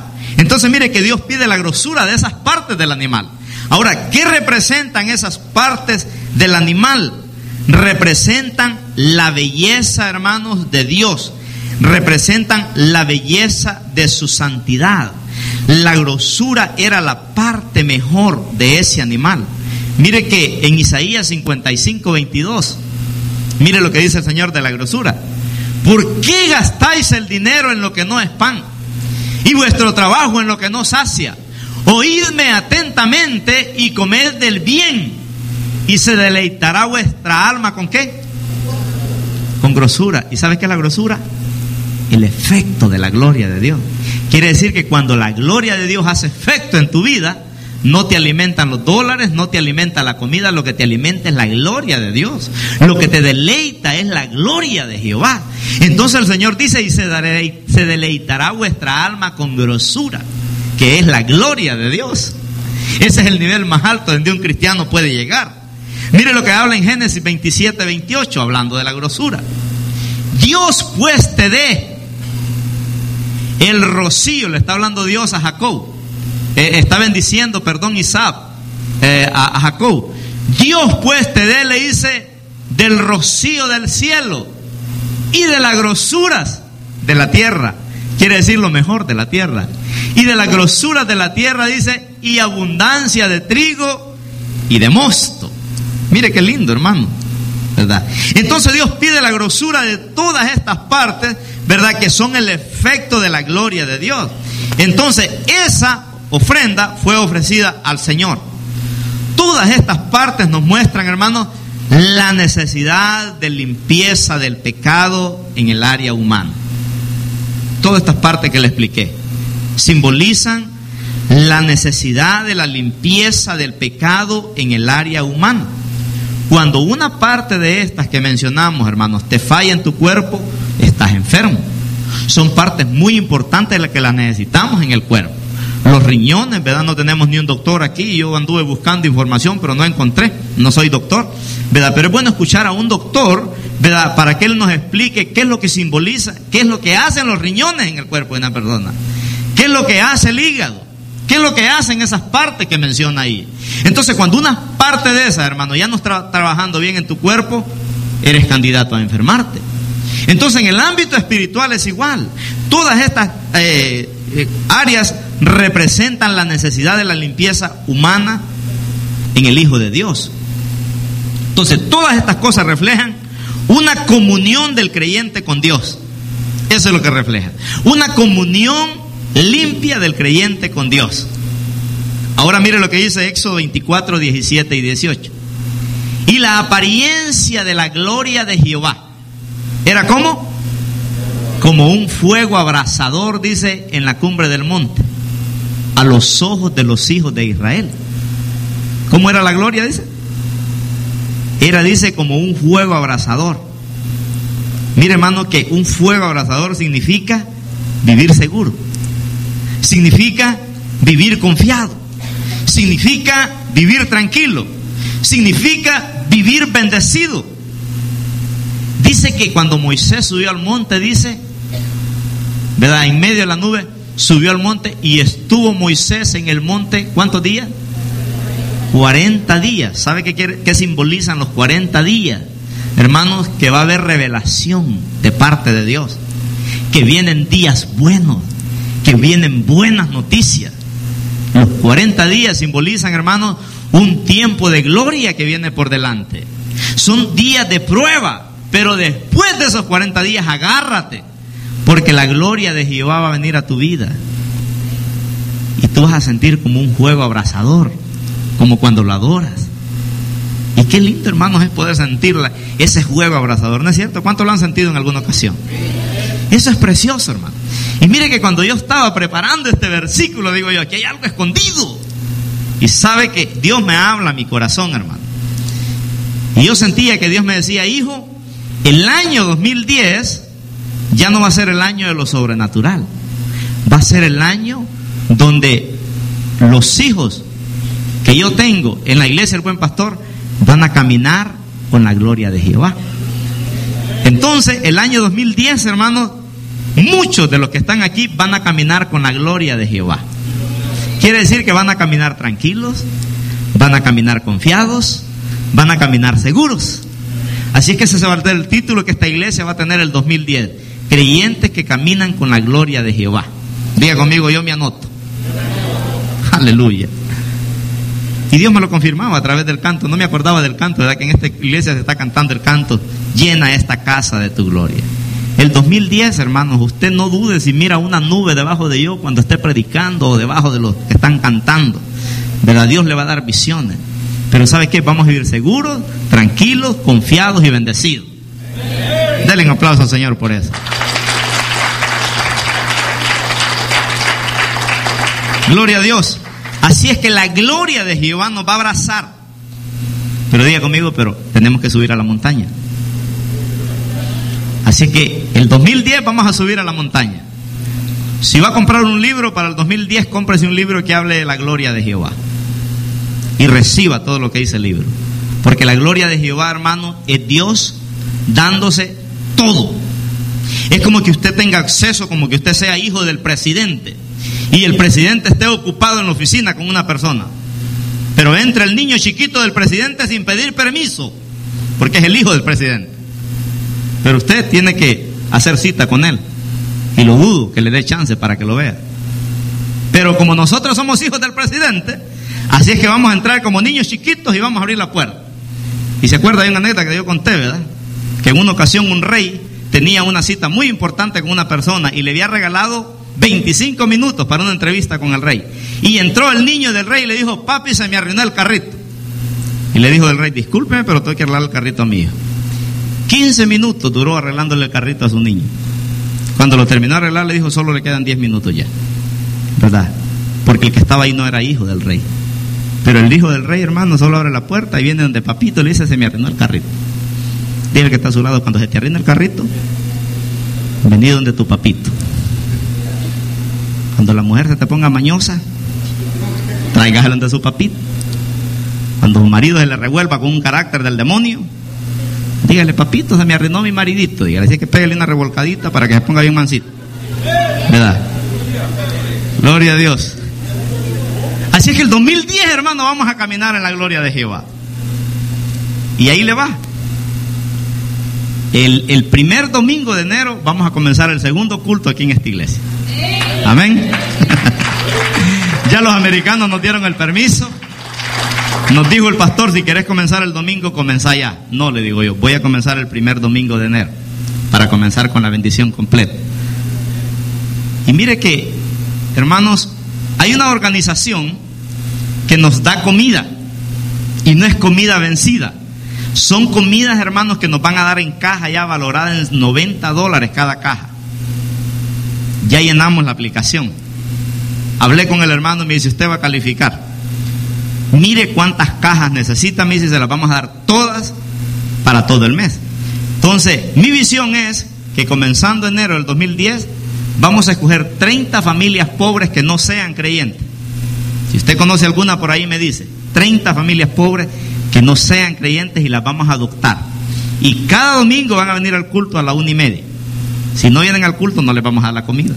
Entonces mire que Dios pide la grosura de esas partes del animal. Ahora, ¿qué representan esas partes del animal? Representan la belleza, hermanos, de Dios. Representan la belleza de su santidad. La grosura era la parte mejor de ese animal. Mire que en Isaías cincuenta y cinco, veintidós, mire lo que dice el Señor de la grosura. ¿Por qué gastáis el dinero en lo que no es pan y vuestro trabajo en lo que no sacia? Oídme atentamente y comed del bien, y se deleitará vuestra alma ¿con qué? Con grosura. ¿Y sabes qué es la grosura? El efecto de la gloria de Dios. Quiere decir que cuando la gloria de Dios hace efecto en tu vida, no te alimentan los dólares, no te alimenta la comida, lo que te alimenta es la gloria de Dios. Lo que te deleita es la gloria de Jehová. Entonces el Señor dice, y se, daré, se deleitará vuestra alma con grosura, que es la gloria de Dios. Ese es el nivel más alto donde un cristiano puede llegar. Mire lo que habla en Génesis veintisiete, veintiocho, hablando de la grosura. Dios pues te dé el rocío, le está hablando Dios a Jacob, eh, está bendiciendo, perdón, Isaac, eh, a, a Jacob. Dios pues te dé, le dice, del rocío del cielo y de las grosuras de la tierra. Quiere decir lo mejor de la tierra. Y de las grosuras de la tierra dice, y abundancia de trigo y de mosto. Mire qué lindo, hermano, ¿verdad? Entonces Dios pide la grosura de todas estas partes, ¿verdad? Que son el efecto de la gloria de Dios. Entonces esa ofrenda fue ofrecida al Señor. Todas estas partes nos muestran, hermanos, la necesidad de limpieza del pecado en el área humana. Todas estas partes que le expliqué simbolizan la necesidad de la limpieza del pecado en el área humana. Cuando una parte de estas que mencionamos, hermanos, te falla en tu cuerpo, estás enfermo. Son partes muy importantes de las que las necesitamos en el cuerpo. Los riñones, ¿verdad? No tenemos ni un doctor aquí. Yo anduve buscando información, pero no encontré. No soy doctor, ¿verdad? Pero es bueno escuchar a un doctor, ¿verdad? Para que él nos explique qué es lo que simboliza, qué es lo que hacen los riñones en el cuerpo de una persona, qué es lo que hace el hígado, qué es lo que hacen esas partes que menciona ahí. Entonces, cuando una parte de esas, hermano, ya no está trabajando bien en tu cuerpo, eres candidato a enfermarte. Entonces, en el ámbito espiritual es igual. Todas estas eh, eh, áreas representan la necesidad de la limpieza humana en el Hijo de Dios. Entonces, todas estas cosas reflejan una comunión del creyente con Dios. Eso es lo que refleja. Una comunión limpia del creyente con Dios. Ahora mire lo que dice Éxodo veinticuatro, diecisiete y dieciocho. Y la apariencia de la gloria de Jehová era como como un fuego abrasador, dice, en la cumbre del monte, a los ojos de los hijos de Israel. ¿Cómo era la gloria? Dice. Era, dice, como un fuego abrasador. Mire, hermano, que un fuego abrasador significa vivir seguro, significa vivir confiado, significa vivir tranquilo, significa vivir bendecido. Dice que cuando Moisés subió al monte, dice, ¿verdad? En medio de la nube subió al monte y estuvo Moisés en el monte, ¿cuántos días? cuarenta días. ¿Sabe qué, quiere, qué simbolizan los cuarenta días? Hermanos, que va a haber revelación de parte de Dios, que vienen días buenos, que vienen buenas noticias. Los cuarenta días simbolizan, hermanos, un tiempo de gloria que viene por delante. Son días de prueba, pero después de esos cuarenta días agárrate, porque la gloria de Jehová va a venir a tu vida y tú vas a sentir como un fuego abrasador, como cuando lo adoras. Y qué lindo, hermanos, es poder sentirla, ese fuego abrasador, ¿no es cierto? ¿Cuántos lo han sentido en alguna ocasión? Eso es precioso, hermano. Y mire que cuando yo estaba preparando este versículo, digo yo, aquí hay algo escondido. Y sabe que Dios me habla a mi corazón, hermano. Y yo sentía que Dios me decía, hijo, el año dos mil diez ya no va a ser el año de lo sobrenatural. Va a ser el año donde los hijos que yo tengo en la iglesia del Buen Pastor van a caminar con la gloria de Jehová. Entonces, el año dos mil diez, hermanos, muchos de los que están aquí van a caminar con la gloria de Jehová. Quiere decir que van a caminar tranquilos, van a caminar confiados, van a caminar seguros. Así es que ese se va a ser el título que esta iglesia va a tener el dos mil diez. Creyentes que caminan con la gloria de Jehová. Diga conmigo, yo me anoto. Aleluya. Y Dios me lo confirmaba a través del canto. No me acordaba del canto, ¿verdad? Que en esta iglesia se está cantando el canto: llena esta casa de tu gloria. El dos mil diez, hermanos, usted no dude si mira una nube debajo de yo cuando esté predicando o debajo de los que están cantando. ¿Verdad? Dios le va a dar visiones. Pero ¿sabe qué? Vamos a vivir seguros, tranquilos, confiados y bendecidos. Denle un aplauso al Señor por eso. Gloria a Dios. Así es que la gloria de Jehová nos va a abrazar. Pero diga conmigo, pero tenemos que subir a la montaña. Así que el dos mil diez vamos a subir a la montaña. Si va a comprar un libro para el dos mil diez, cómprese un libro que hable de la gloria de Jehová. Y reciba todo lo que dice el libro. Porque la gloria de Jehová, hermano, es Dios dándose todo. Es como que usted tenga acceso, como que usted sea hijo del presidente y el presidente esté ocupado en la oficina con una persona, pero entra el niño chiquito del presidente sin pedir permiso, porque es el hijo del presidente. Pero usted tiene que hacer cita con él, y lo dudo que le dé chance para que lo vea. Pero como nosotros somos hijos del presidente, así es que vamos a entrar como niños chiquitos y vamos a abrir la puerta. Y se acuerda, hay una anécdota que yo conté, ¿verdad? Que en una ocasión un rey tenía una cita muy importante con una persona y le había regalado veinticinco minutos para una entrevista con el rey. Y entró el niño del rey y le dijo: papi, se me arruinó el carrito. Y le dijo el rey: discúlpeme, pero tengo que arreglar el carrito a mi hijo. quince minutos duró arreglándole el carrito a su niño. Cuando lo terminó de arreglar, le dijo: solo le quedan diez minutos ya, ¿verdad? Porque el que estaba ahí no era hijo del rey. Pero el hijo del rey, hermano, solo abre la puerta y viene donde papito y le dice: se me arruinó el carrito. Dile que está a su lado: cuando se te arruina el carrito, vení donde tu papito. Cuando la mujer se te ponga mañosa, tráigaselo ante su papito. Cuando su marido se le revuelva con un carácter del demonio, dígale: papito, se me arruinó mi maridito. Dígale así, que pégale una revolcadita para que se ponga bien mansito, ¿verdad? Gloria a Dios. Así es que el dos mil diez, hermano, vamos a caminar en la gloria de Jehová. Y ahí le va. El, el primer domingo de enero vamos a comenzar el segundo culto aquí en esta iglesia. Amén. Ya los americanos nos dieron el permiso. Nos dijo el pastor: si querés comenzar el domingo, comenzá ya. No, le digo yo, voy a comenzar el primer domingo de enero para comenzar con la bendición completa. Y mire que, hermanos, hay una organización que nos da comida, y no es comida vencida. Son comidas, hermanos, que nos van a dar en caja ya valorada en noventa dólares cada caja. Ya llenamos la aplicación. Hablé con el hermano y me dice: usted va a calificar. Mire cuántas cajas necesita, me dice, se las vamos a dar todas para todo el mes. Entonces, mi visión es que comenzando enero del dos mil diez, vamos a escoger treinta familias pobres que no sean creyentes. Si usted conoce alguna por ahí, me dice: treinta familias pobres que no sean creyentes, y las vamos a adoptar. Y cada domingo van a venir al culto a la una y media. Si no vienen al culto, no les vamos a dar la comida.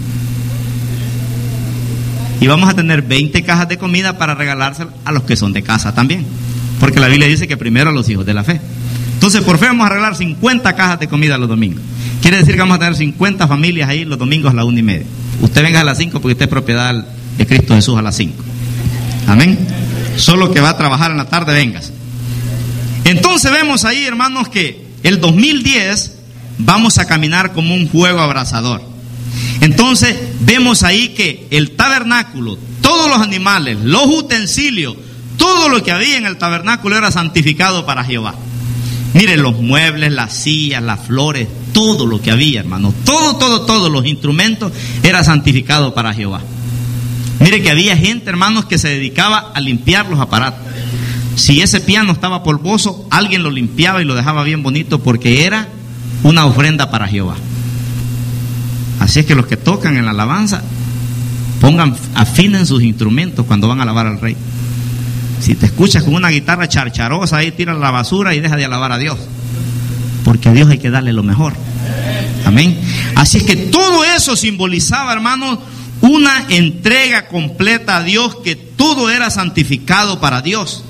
Y vamos a tener veinte cajas de comida para regalársela a los que son de casa también. Porque la Biblia dice que primero a los hijos de la fe. Entonces, por fe vamos a regalar cincuenta cajas de comida los domingos. Quiere decir que vamos a tener cincuenta familias ahí los domingos a la una y media. Usted venga a las cinco porque usted es propiedad de Cristo Jesús a las cinco. Amén. Solo que va a trabajar en la tarde, vengas. Entonces vemos ahí, hermanos, que el dos mil diez vamos a caminar como un fuego abrasador. Entonces vemos ahí que el tabernáculo, todos los animales, los utensilios, todo lo que había en el tabernáculo era santificado para Jehová. Miren, los muebles, las sillas, las flores, todo lo que había, hermanos, todo, todo, todos los instrumentos era santificado para Jehová. Mire que había gente, hermanos, que se dedicaba a limpiar los aparatos. Si ese piano estaba polvoso, alguien lo limpiaba y lo dejaba bien bonito, porque era una ofrenda para Jehová. Así es que los que tocan en la alabanza, pongan, afinen sus instrumentos cuando van a alabar al Rey. Si te escuchas con una guitarra charcharosa, ahí tira la basura y deja de alabar a Dios, porque a Dios hay que darle lo mejor. Amén. Así es que todo eso simbolizaba, hermanos, una entrega completa a Dios, que todo era santificado para Dios.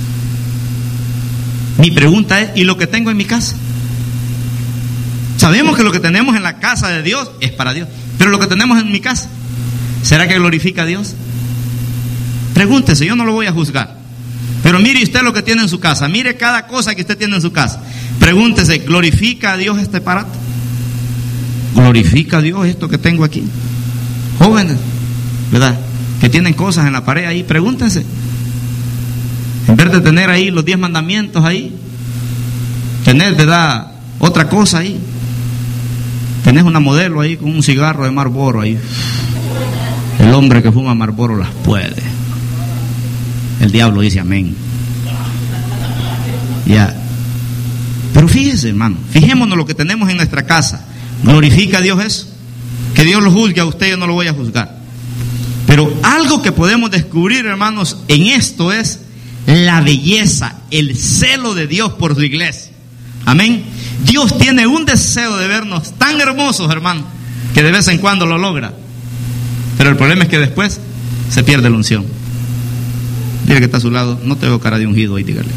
Mi pregunta es, ¿y lo que tengo en mi casa? Sabemos que lo que tenemos en la casa de Dios es para Dios, pero lo que tenemos en mi casa, ¿será que glorifica a Dios? Pregúntese, yo no lo voy a juzgar, pero mire usted lo que tiene en su casa, mire cada cosa que usted tiene en su casa. Pregúntese, ¿glorifica a Dios este aparato? ¿Glorifica a Dios esto que tengo aquí? Jóvenes, ¿verdad?, que tienen cosas en la pared ahí, pregúntense. En vez de tener ahí los diez mandamientos ahí, tener, ¿verdad?, otra cosa ahí. Tenés una modelo ahí con un cigarro de Marlboro ahí. El hombre que fuma Marlboro las puede. El diablo dice amén. Ya. Pero fíjese, hermano, fijémonos lo que tenemos en nuestra casa. ¿Glorifica a Dios eso? Que Dios lo juzgue a usted, yo no lo voy a juzgar. Pero algo que podemos descubrir, hermanos, en esto es la belleza, el celo de Dios por su iglesia. Amén. Dios tiene un deseo de vernos tan hermosos, hermano, que de vez en cuando lo logra. Pero el problema es que después se pierde la unción. Dile que está a su lado, no te veo cara de ungido ahí, dígale.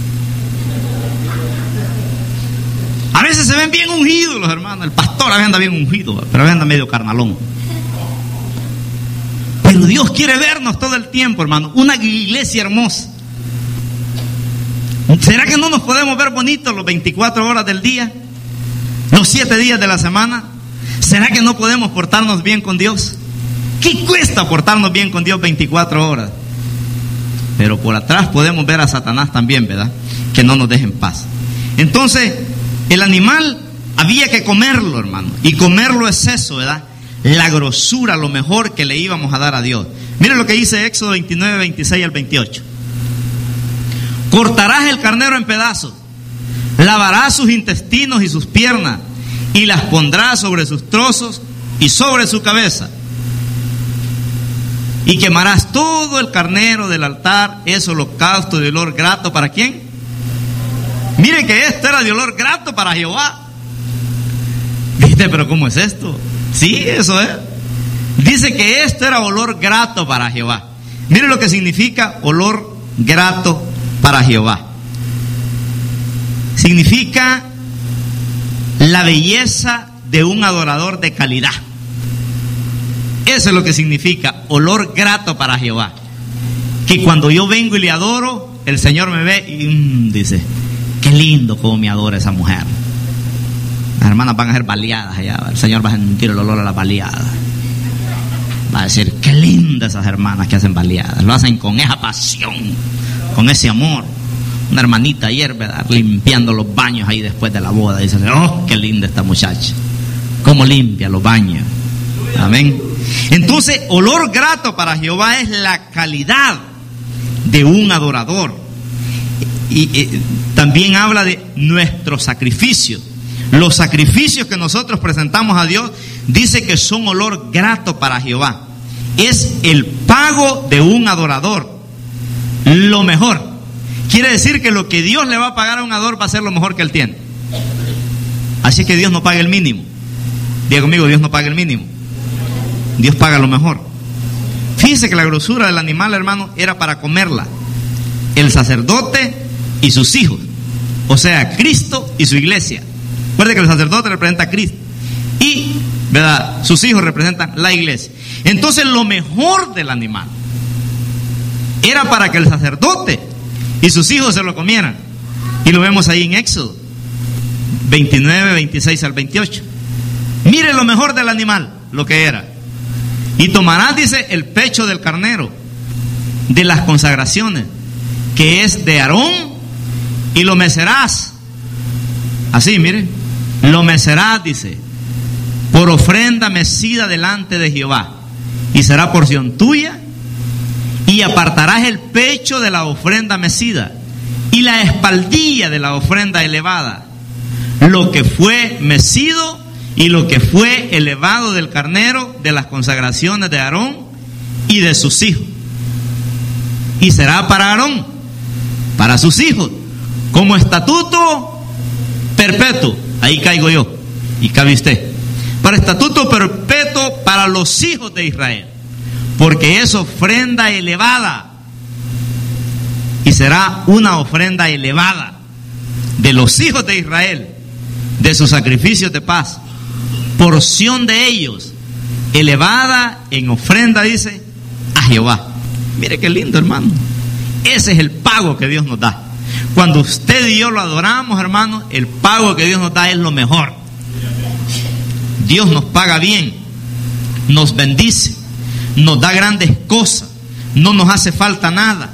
A veces se ven bien ungidos los hermanos. El pastor a veces anda bien ungido, pero a veces anda medio carnalón. Pero Dios quiere vernos todo el tiempo, hermano. Una iglesia hermosa. ¿Será que no nos podemos ver bonitos los veinticuatro horas del día? Los siete días de la semana. ¿Será que no podemos portarnos bien con Dios? ¿Qué cuesta portarnos bien con Dios veinticuatro horas? Pero por atrás podemos ver a Satanás también, ¿verdad? Que no nos deje en paz. Entonces, el animal había que comerlo, hermano. Y comerlo es eso, ¿verdad? La grosura, lo mejor que le íbamos a dar a Dios. Miren lo que dice Éxodo veintinueve, veintiséis al veintiocho. Cortarás el carnero en pedazos, lavarás sus intestinos y sus piernas, y las pondrás sobre sus trozos y sobre su cabeza. Y quemarás todo el carnero del altar, es holocausto de olor grato. ¿Para quién? Mire que esto era de olor grato para Jehová. ¿Viste? Pero ¿cómo es esto? Sí, eso es. Dice que esto era olor grato para Jehová. Mire lo que significa olor grato para Jehová. Significa la belleza de un adorador de calidad. Eso es lo que significa olor grato para Jehová. Que cuando yo vengo y le adoro, el Señor me ve y mmm, dice, qué lindo cómo me adora esa mujer. Las hermanas van a ser baleadas allá. El Señor va a sentir el olor a la baleada. Va a decir, qué lindas esas hermanas que hacen baleadas. Lo hacen con esa pasión, con ese amor. Una hermanita ayer, ¿verdad?, limpiando los baños ahí después de la boda. Dice, oh, qué linda esta muchacha. Cómo limpia los baños. Amén. Entonces, olor grato para Jehová es la calidad de un adorador. Y, y también habla de nuestro sacrificio. Los sacrificios que nosotros presentamos a Dios, dice que son olor grato para Jehová. Es el pago de un adorador. Lo mejor. Quiere decir que lo que Dios le va a pagar a un adorador va a ser lo mejor que él tiene. Así que Dios no paga el mínimo. Diga conmigo, Dios no paga el mínimo. Dios paga lo mejor. Fíjense que la grosura del animal, hermano, era para comerla el sacerdote y sus hijos. O sea, Cristo y su iglesia. Recuerde que el sacerdote representa a Cristo y, ¿verdad?, sus hijos representan la iglesia. Entonces lo mejor del animal era para que el sacerdote y sus hijos se lo comieran. Y lo vemos ahí en Éxodo veintinueve, veintiséis al veintiocho. Mire lo mejor del animal, lo que era. Y tomarás, dice, el pecho del carnero de las consagraciones, que es de Aarón, y lo mecerás. Así, mire, lo mecerás, dice, por ofrenda mecida delante de Jehová, y será porción tuya. Y apartarás el pecho de la ofrenda mecida y la espaldilla de la ofrenda elevada, lo que fue mecido y lo que fue elevado del carnero de las consagraciones de Aarón y de sus hijos. Y será para Aarón, para sus hijos, como estatuto perpetuo. Ahí caigo yo y cabe usted. Para estatuto perpetuo para los hijos de Israel. porque es ofrenda elevada, y será una ofrenda elevada de los hijos de Israel, de sus sacrificios de paz, porción de ellos, elevada en ofrenda, dice, a Jehová. Mire qué lindo, hermano. Ese es el pago que Dios nos da. Cuando usted y yo lo adoramos, hermano, el pago que Dios nos da es lo mejor. Dios nos paga bien, nos bendice, nos da grandes cosas, no nos hace falta nada.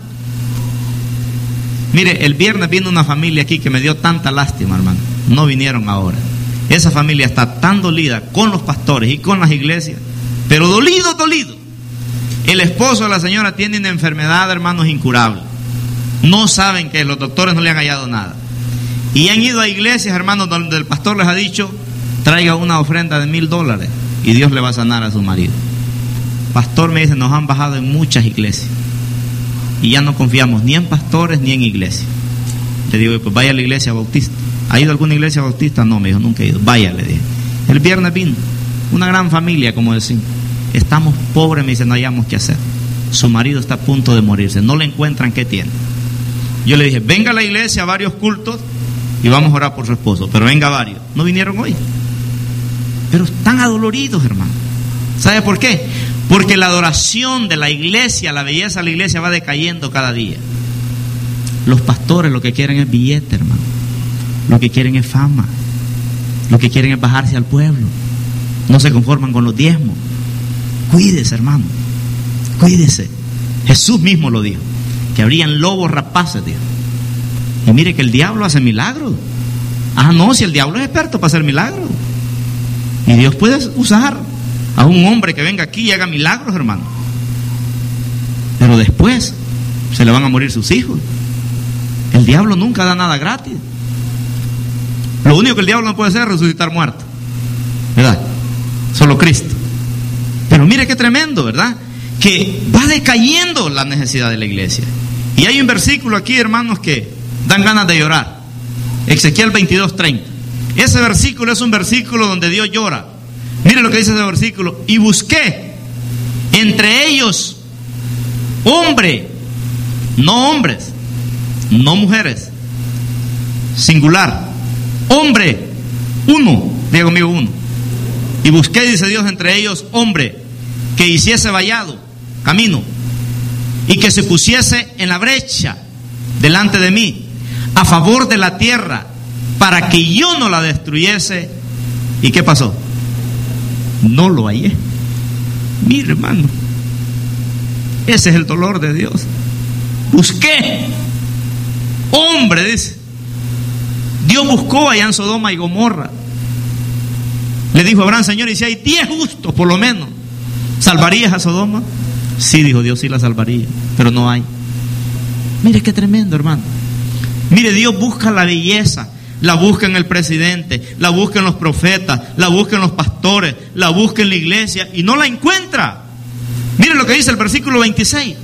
Mire, el viernes vino una familia aquí que me dio tanta lástima, hermano. No vinieron ahora. Esa familia está tan dolida con los pastores y con las iglesias, pero dolido, dolido. El esposo de la señora tiene una enfermedad, hermanos, incurable. No saben qué, los doctores no le han hallado nada. Y han ido a iglesias, hermanos, donde el pastor les ha dicho, traiga una ofrenda de mil dólares y Dios le va a sanar a su marido. Pastor, me dice, nos han bajado en muchas iglesias y ya no confiamos ni en pastores ni en iglesias. Le digo, pues vaya a la iglesia bautista. ¿Ha ido a alguna iglesia bautista? No, me dijo, nunca he ido. Vaya, le dije. El viernes vino una gran familia, como decimos. Estamos pobres, me dice, no hayamos qué hacer. Su marido está a punto de morirse, no le encuentran qué tiene. Yo le dije, venga a la iglesia a varios cultos y vamos a orar por su esposo, pero venga varios. No vinieron hoy, pero están adoloridos, hermano. ¿Sabe por qué? Porque la adoración de la iglesia, la belleza de la iglesia va decayendo cada día. Los pastores lo que quieren es billete, hermano. Lo que quieren es fama. Lo que quieren es bajarse al pueblo. No se conforman con los diezmos. Cuídese, hermano. Cuídese. Jesús mismo lo dijo, que habrían lobos rapaces, dijo. Y mire que el diablo hace milagros. Ah, no, si el diablo es experto para hacer milagros. Y Dios puede usar a un hombre que venga aquí y haga milagros, hermano. Pero después se le van a morir sus hijos. El diablo nunca da nada gratis. Lo único que el diablo no puede hacer es resucitar muertos, ¿verdad? Solo Cristo. Pero mire qué tremendo, ¿verdad? Que va decayendo la necesidad de la iglesia. Y hay un versículo aquí, hermanos, que dan ganas de llorar. Ezequiel veintidós treinta. Ese versículo es un versículo donde Dios llora. Mire lo que dice ese versículo. Y busqué entre ellos hombre, no hombres, no mujeres, singular, hombre, uno, diga conmigo, uno. Y busqué, dice Dios, entre ellos hombre que hiciese vallado, camino, y que se pusiese en la brecha delante de mí, a favor de la tierra, para que yo no la destruyese. ¿Y qué pasó? No lo hallé. Mire, hermano, ese es el dolor de Dios. Busqué hombre, dice. Dios buscó allá en Sodoma y Gomorra. Le dijo a Abraham, Señor, y si hay diez justos por lo menos, ¿salvarías a Sodoma? Sí, dijo Dios, sí la salvaría, pero no hay. Mire qué tremendo, hermano. Mire, Dios busca la belleza, la busca en el presidente, la busca en los profetas, la busca en los pastores, la busca en la iglesia y no la encuentra. Mire lo que dice el versículo veintiséis.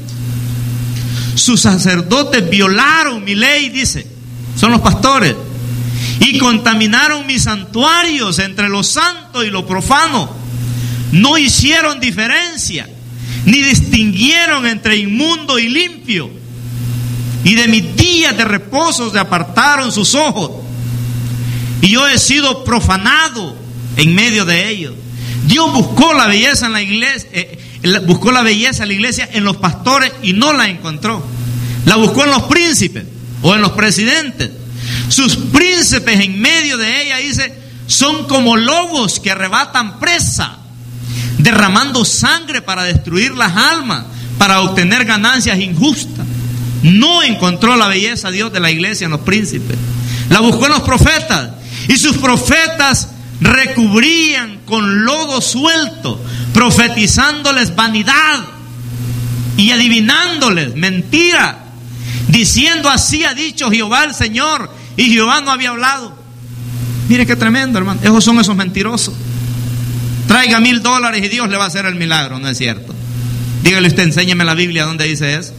Sus sacerdotes violaron mi ley, dice, son los pastores, y contaminaron mis santuarios entre lo santo y lo profano. No hicieron diferencia, ni distinguieron entre inmundo y limpio. Y de mis días de reposo se apartaron sus ojos. Y yo he sido profanado en medio de ellos. Dios buscó la belleza en la iglesia, eh, buscó la belleza en la iglesia en los pastores y no la encontró. La buscó en los príncipes o en los presidentes. Sus príncipes en medio de ella, dice, son como lobos que arrebatan presa, derramando sangre para destruir las almas, para obtener ganancias injustas. No encontró la belleza Dios de la iglesia en los príncipes. La buscó en los profetas, y sus profetas recubrían con lodo suelto, profetizándoles vanidad y adivinándoles mentira, diciendo, así ha dicho Jehová el Señor, y Jehová no había hablado. Mire qué tremendo, hermano. Esos son esos mentirosos. Traiga mil dólares y Dios le va a hacer el milagro, ¿no es cierto? Dígale usted, enséñeme la Biblia donde dice eso.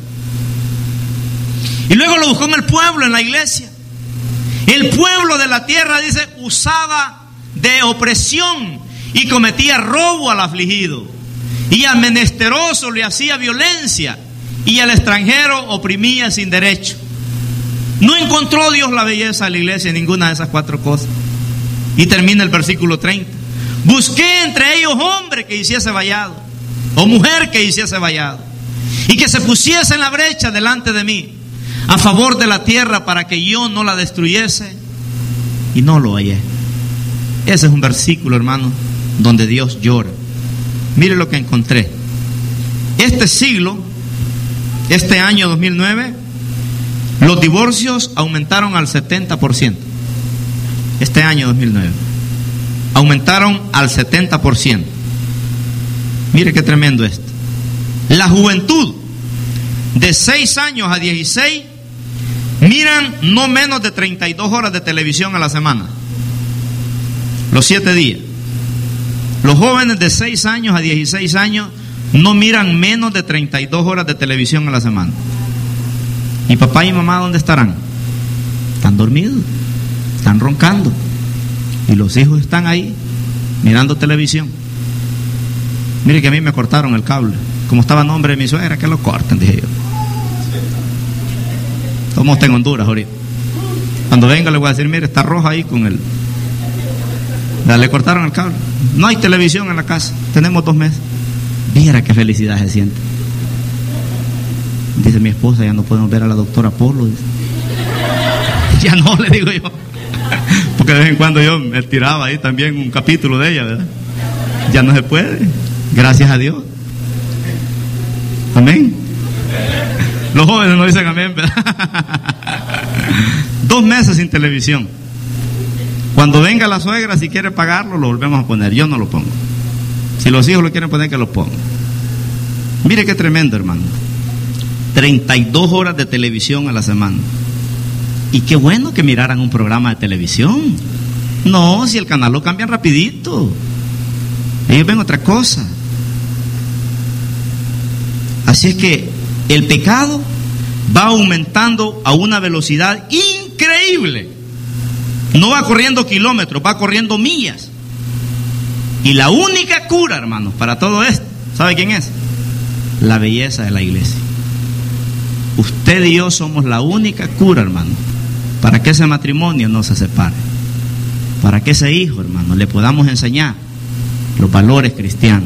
Y luego lo buscó en el pueblo, en la iglesia. El pueblo de la tierra, dice, usaba de opresión y cometía robo al afligido. y al menesteroso le hacía violencia, y al extranjero oprimía sin derecho. No encontró Dios la belleza de la iglesia en ninguna de esas cuatro cosas. Y termina el versículo treinta. Busqué entre ellos hombre que hiciese vallado, o mujer que hiciese vallado, y que se pusiese en la brecha delante de mí, a favor de la tierra, para que yo no la destruyese, y no lo hallé. Ese es un versículo, hermano, donde Dios llora. Mire lo que encontré. Este siglo, este año dos mil nueve, los divorcios aumentaron al setenta por ciento. Este año dos mil nueve aumentaron al setenta por ciento. Mire qué tremendo esto. La juventud de seis años a dieciséis miran no menos de treinta y dos horas de televisión a la semana, los siete días. Los jóvenes de seis años a dieciséis años no miran menos de treinta y dos horas de televisión a la semana. ¿Y papá y mamá dónde estarán? Están dormidos, están roncando, y los hijos están ahí mirando televisión. Mire que a mí me cortaron el cable. Como estaba a nombre de mi suegra, que lo corten, dije yo. Como está en Honduras ahorita. Cuando venga le voy a decir, mire, está roja ahí con él. Le cortaron el cable. No hay televisión en la casa. Tenemos dos meses. Viera qué felicidad se siente. Dice mi esposa, ya no podemos ver a la doctora Polo. Dice. Ya no, le digo yo. Porque de vez en cuando yo me tiraba ahí también un capítulo de ella, ¿verdad? Ya no se puede. Gracias a Dios. Amén. Los jóvenes no dicen amén, ¿verdad? Dos meses sin televisión. Cuando venga la suegra, si quiere pagarlo, lo volvemos a poner. Yo no lo pongo. Si los hijos lo quieren poner, que lo pongan. Mire qué tremendo, hermano. treinta y dos horas de televisión a la semana. Y qué bueno que miraran un programa de televisión. No, si el canal lo cambian rapidito. Ellos ven otra cosa. Así es que el pecado va aumentando a una velocidad increíble. No va corriendo kilómetros, va corriendo millas. Y la única cura, hermanos, para todo esto, ¿sabe quién es? La belleza de la iglesia. Usted y yo somos la única cura, hermano, para que ese matrimonio no se separe. Para que ese hijo, hermano, le podamos enseñar los valores cristianos.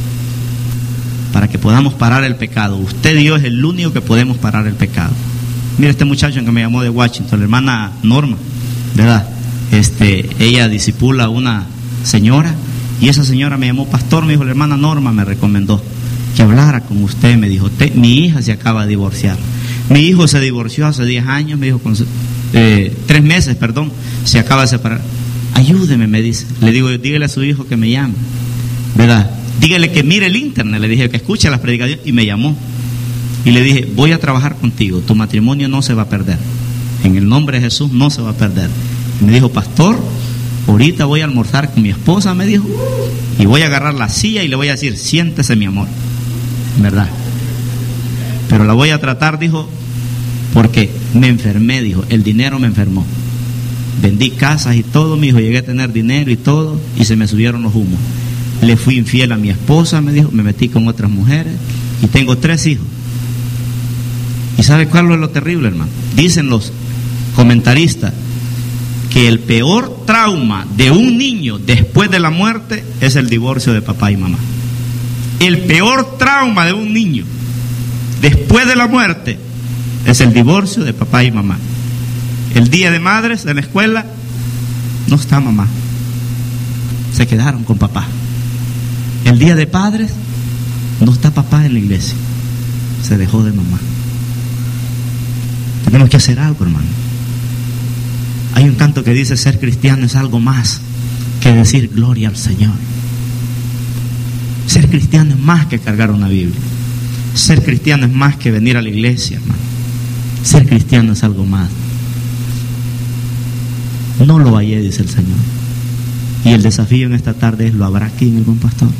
Para que podamos parar el pecado. Usted y yo es el único que podemos parar el pecado. Mira este muchacho que me llamó de Washington, la hermana Norma, ¿verdad? Este, ella discipula a una señora, y esa señora me llamó pastor, me dijo, la hermana Norma me recomendó que hablara con usted, me dijo, mi hija se acaba de divorciar. Mi hijo se divorció hace diez años, me dijo, con, eh, tres meses, perdón, se acaba de separar. Ayúdeme, me dice. Le digo, dígale a su hijo que me llame, ¿verdad? Dígale que mire el internet, le dije que escuche las predicaciones, y me llamó. Y le dije, voy a trabajar contigo, tu matrimonio no se va a perder. En el nombre de Jesús no se va a perder. Y me dijo, pastor, ahorita voy a almorzar con mi esposa, me dijo, y voy a agarrar la silla y le voy a decir, siéntese mi amor, ¿verdad? Pero la voy a tratar, dijo, porque me enfermé, dijo, el dinero me enfermó. Vendí casas y todo, mi hijo, llegué a tener dinero y todo, y se me subieron los humos. Le fui infiel a mi esposa, me dijo, me metí con otras mujeres, y tengo tres hijos. ¿Y sabe cuál es lo terrible, hermano? Dicen los comentaristas que el peor trauma de un niño después de la muerte es el divorcio de papá y mamá. El peor trauma de un niño después de la muerte es el divorcio de papá y mamá. El día de madres en la escuela no está mamá, se quedaron con papá. El día de padres no está papá en la iglesia, se dejó de mamá. Tenemos que hacer algo, hermano. Hay un canto que dice, ser cristiano es algo más que decir gloria al Señor. Ser cristiano es más que cargar una Biblia. Ser cristiano es más que venir a la iglesia, hermano. Ser cristiano es algo más. No lo hallé, dice el Señor. Y el desafío en esta tarde es, ¿lo habrá aquí en el buen pastor?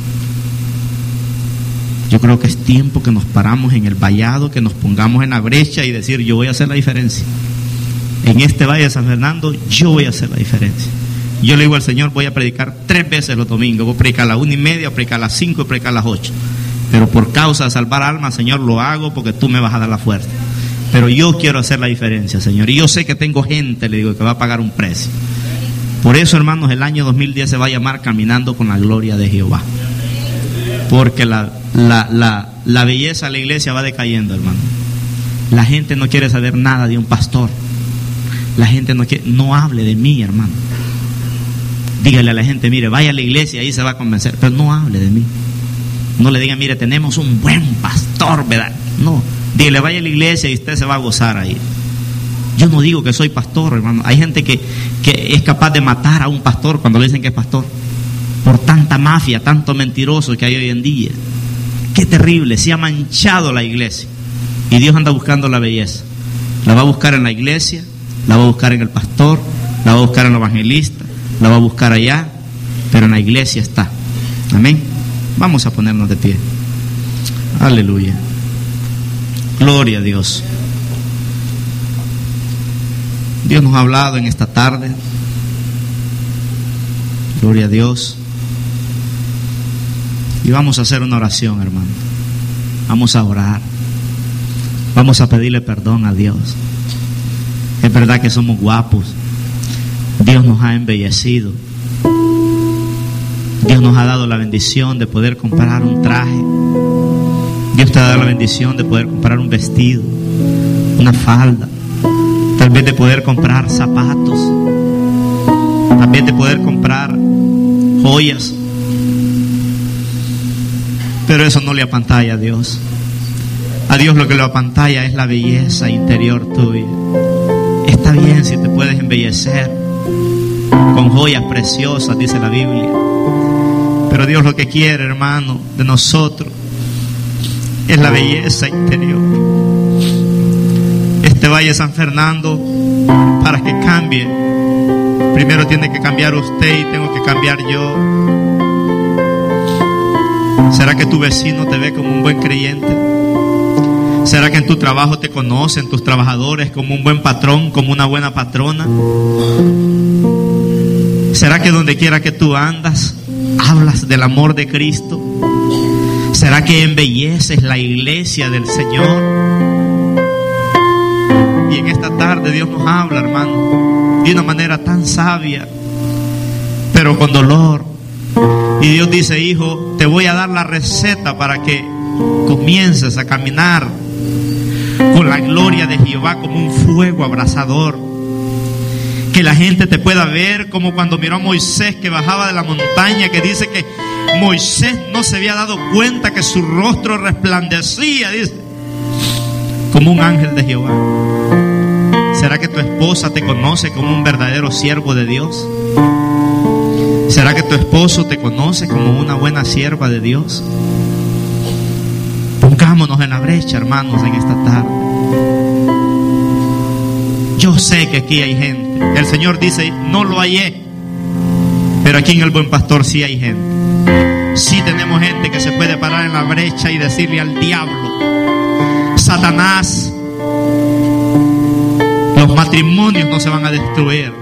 Yo creo que es tiempo que nos paramos en el vallado, que nos pongamos en la brecha y decir, yo voy a hacer la diferencia. En este Valle de San Fernando, yo voy a hacer la diferencia. Yo le digo al Señor, voy a predicar tres veces los domingos. Voy a predicar a las una y media, voy a predicar a las cinco, voy a predicar a las ocho. Pero por causa de salvar almas, Señor, lo hago porque tú me vas a dar la fuerza. Pero yo quiero hacer la diferencia, Señor. Y yo sé que tengo gente, le digo, que va a pagar un precio. Por eso, hermanos, el año dos mil diez se va a llamar Caminando con la Gloria de Jehová. Porque la, la, la, la belleza de la iglesia va decayendo, hermano. La gente no quiere saber nada de un pastor. La gente no quiere, no hable de mí, hermano. Dígale a la gente, mire, vaya a la iglesia, ahí se va a convencer. Pero no hable de mí. No le diga, mire, tenemos un buen pastor, ¿verdad? No, dígale, vaya a la iglesia y usted se va a gozar ahí. Yo no digo que soy pastor, hermano. Hay gente que, que es capaz de matar a un pastor cuando le dicen que es pastor. Por tanta mafia, tanto mentiroso que hay hoy en día. Qué terrible, se ha manchado la iglesia. Y Dios anda buscando la belleza. La va a buscar en la iglesia, la va a buscar en el pastor, la va a buscar en el evangelista, la va a buscar allá, pero en la iglesia está. Amén. Vamos a ponernos de pie. Aleluya. Gloria a Dios. Dios nos ha hablado en esta tarde. Gloria a Dios. Y vamos a hacer una oración, hermano. Vamos a orar. Vamos a pedirle perdón a Dios. Es verdad que somos guapos. Dios nos ha embellecido. Dios nos ha dado la bendición de poder comprar un traje. Dios te ha dado la bendición de poder comprar un vestido, una falda, tal vez de poder comprar zapatos, también de poder comprar joyas. Pero eso no le apantalla a Dios. A Dios lo que le apantalla es la belleza interior tuya. Está bien si te puedes embellecer con joyas preciosas, dice la Biblia. Pero Dios lo que quiere, hermano, de nosotros es la belleza interior. Este Valle San Fernando, para que cambie, primero tiene que cambiar usted y tengo que cambiar yo. ¿Será que tu vecino te ve como un buen creyente? ¿Será que en tu trabajo te conocen tus trabajadores como un buen patrón, como una buena patrona? ¿Será que donde quiera que tú andas, hablas del amor de Cristo? ¿Será que embelleces la iglesia del Señor? Y en esta tarde Dios nos habla, hermano, de una manera tan sabia, pero con dolor. Y Dios dice, hijo, te voy a dar la receta para que comiences a caminar con la gloria de Jehová como un fuego abrasador. Que la gente te pueda ver como cuando miró a Moisés que bajaba de la montaña, que dice que Moisés no se había dado cuenta que su rostro resplandecía, dice, como un ángel de Jehová. ¿Será que tu esposa te conoce como un verdadero siervo de Dios? ¿Será que tu esposo te conoce como una buena sierva de Dios? Pongámonos en la brecha, hermanos, en esta tarde. Yo sé que aquí hay gente. El Señor dice, no lo hallé. Pero aquí en el Buen Pastor sí hay gente. Sí tenemos gente que se puede parar en la brecha y decirle al diablo, Satanás, los matrimonios no se van a destruir.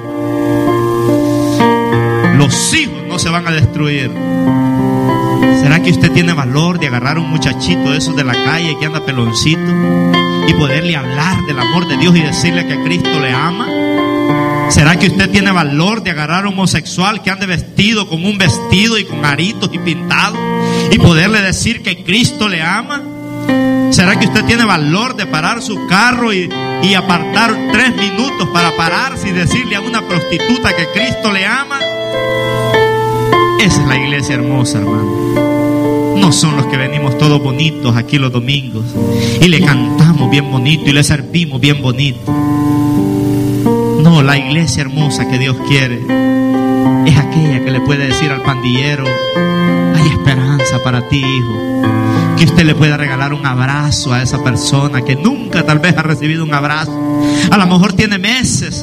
Los hijos no se van a destruir. ¿Será que usted tiene valor de agarrar a un muchachito de esos de la calle que anda peloncito y poderle hablar del amor de Dios y decirle que Cristo le ama? ¿Será que usted tiene valor de agarrar a un homosexual que ande vestido con un vestido y con aritos y pintado y poderle decir que Cristo le ama? ¿Será que usted tiene valor de parar su carro y, y apartar tres minutos para pararse y decirle a una prostituta que Cristo le ama? Esa es la iglesia hermosa, hermano. No son los que venimos todos bonitos aquí los domingos y le cantamos bien bonito y le servimos bien bonito. No, la iglesia hermosa que Dios quiere es aquella que le puede decir al pandillero, hay esperanza para ti, hijo. Que usted le pueda regalar un abrazo a esa persona que nunca tal vez ha recibido un abrazo. A lo mejor tiene meses.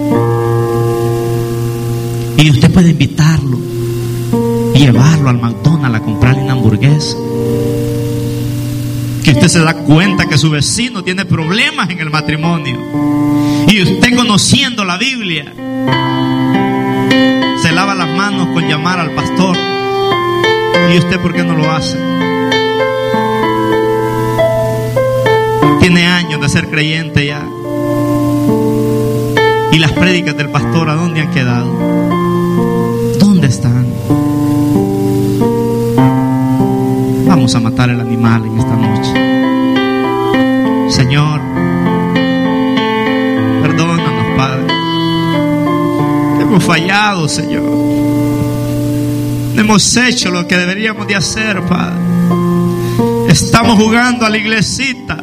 Y usted puede invitarlo y llevarlo al McDonald's a comprarle una hamburguesa. Que usted se da cuenta que su vecino tiene problemas en el matrimonio. Y usted, conociendo la Biblia, se lava las manos con llamar al pastor. ¿Y usted por qué no lo hace? Tiene años de ser creyente ya. Y las prédicas del pastor, ¿a dónde han quedado? ¿Dónde están? Vamos a matar el animal en esta noche. Señor, perdónanos, Padre. Hemos fallado, Señor. No hemos hecho lo que deberíamos de hacer, Padre. Estamos jugando a la iglesita.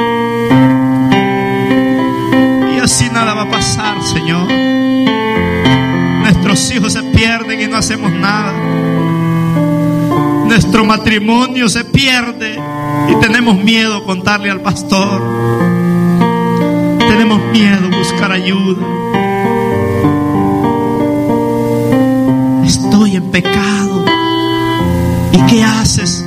Y así nada va a pasar, Señor. Nuestros hijos se pierden y no hacemos nada. Nuestro matrimonio se pierde y tenemos miedo contarle al pastor. Tenemos miedo buscar ayuda. Estoy en pecado. ¿Y qué haces?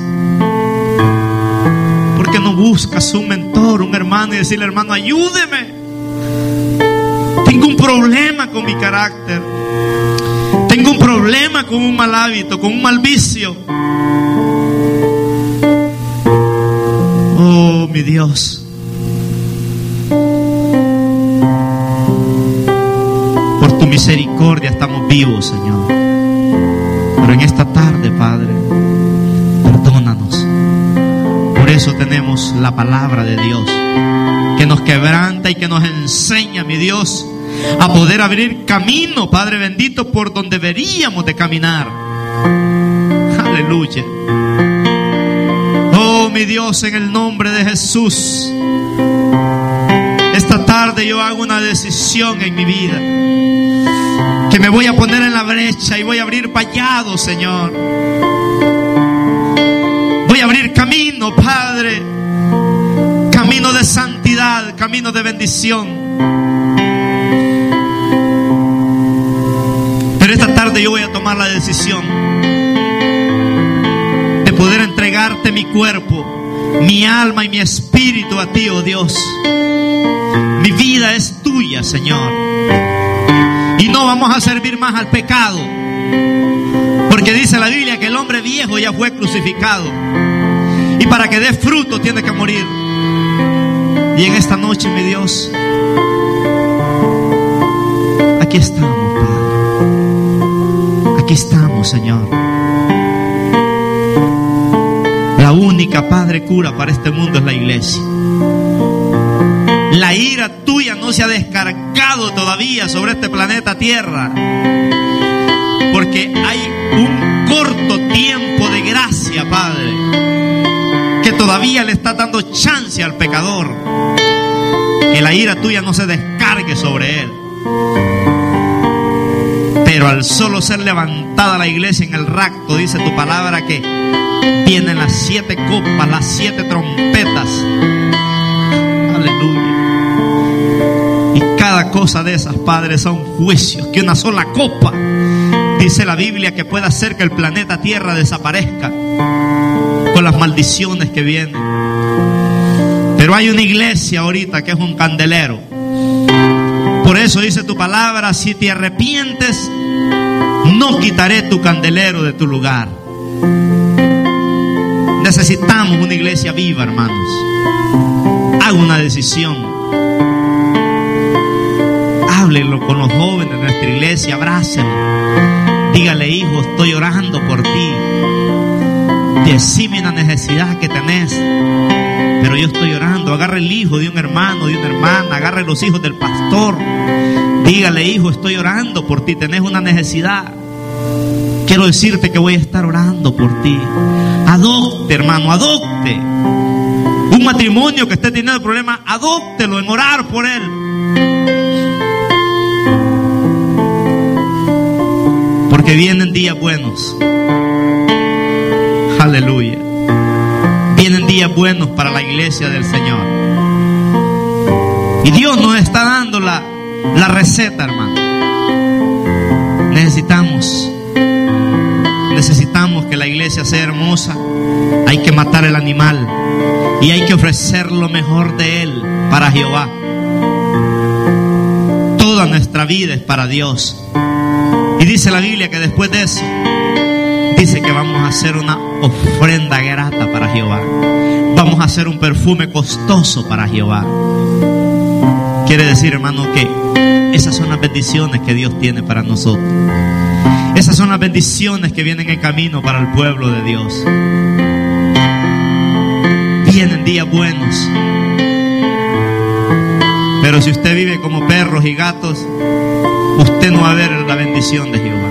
¿Por qué no buscas un mentor, un hermano y decirle: hermano, ayúdeme? Tengo un problema con mi carácter. Tengo un problema con un mal hábito, con un mal vicio. Oh, mi Dios. Por tu misericordia estamos vivos, Señor. Pero en esta tarde, Padre, perdónanos. Por eso tenemos la palabra de Dios, que nos quebranta y que nos enseña, mi Dios, a poder abrir camino, Padre bendito, por donde deberíamos de caminar. Aleluya. Oh, mi Dios, en el nombre de Jesús, esta tarde yo hago una decisión en mi vida, que me voy a poner en la brecha y voy a abrir vallados, Señor. Voy a abrir camino, Padre, camino de santidad, camino de bendición. Pero esta tarde yo voy a tomar la decisión de poder entregarte mi cuerpo, mi alma y mi espíritu a ti, oh Dios. Mi vida es tuya, Señor. Y no vamos a servir más al pecado, porque dice la Biblia que el hombre viejo ya fue crucificado, y para que dé fruto tiene que morir. Y en esta noche, mi Dios, aquí estamos, Padre. Aquí estamos, Señor. La única, Padre, cura para este mundo es la iglesia. La ira tuya no se ha descargado todavía sobre este planeta Tierra, porque hay un corto tiempo de gracia, Padre, que todavía le está dando chance al pecador, que la ira tuya no se descargue sobre él. Pero al solo ser levantada la iglesia en el rapto, dice tu palabra que vienen las siete copas, las siete trompetas. Aleluya. Y cada cosa de esas, Padre, son juicios, que una sola copa, dice la Biblia, que puede hacer que el planeta Tierra desaparezca con las maldiciones que vienen. Pero hay una iglesia ahorita que es un candelero. Por eso dice tu palabra: si te arrepientes, no quitaré tu candelero de tu lugar. Necesitamos una iglesia viva, hermanos. Haga una decisión. Háblenlo con los jóvenes de nuestra iglesia, abrácenlo. Dígale: hijo, estoy orando por ti. Decime una necesidad que tenés, pero yo estoy orando. Agarre el hijo de un hermano, de una hermana, agarre los hijos del pastor. Dígale: hijo, estoy orando por ti, tenés una necesidad. Quiero decirte que voy a estar orando por ti. Adopte, hermano, adopte. Un matrimonio que esté teniendo problemas, adóptelo en orar por él. Porque vienen días buenos. Aleluya. Vienen días buenos para la iglesia del Señor. Y Dios nos está dando la, la receta, hermano. Necesitamos Necesitamos que la iglesia sea hermosa. Hay que matar el animal y hay que ofrecer lo mejor de él para Jehová. Toda nuestra vida es para Dios. Y dice la Biblia que después de eso, dice que vamos a hacer una ofrenda grata para Jehová. vamos a hacer un perfume costoso para Jehová. Quiere decir, hermano, que esas son las bendiciones que Dios tiene para nosotros. Esas son las bendiciones que vienen en camino para el pueblo de Dios. Vienen días buenos. Pero si usted vive como perros y gatos, usted no va a ver la bendición de Jehová.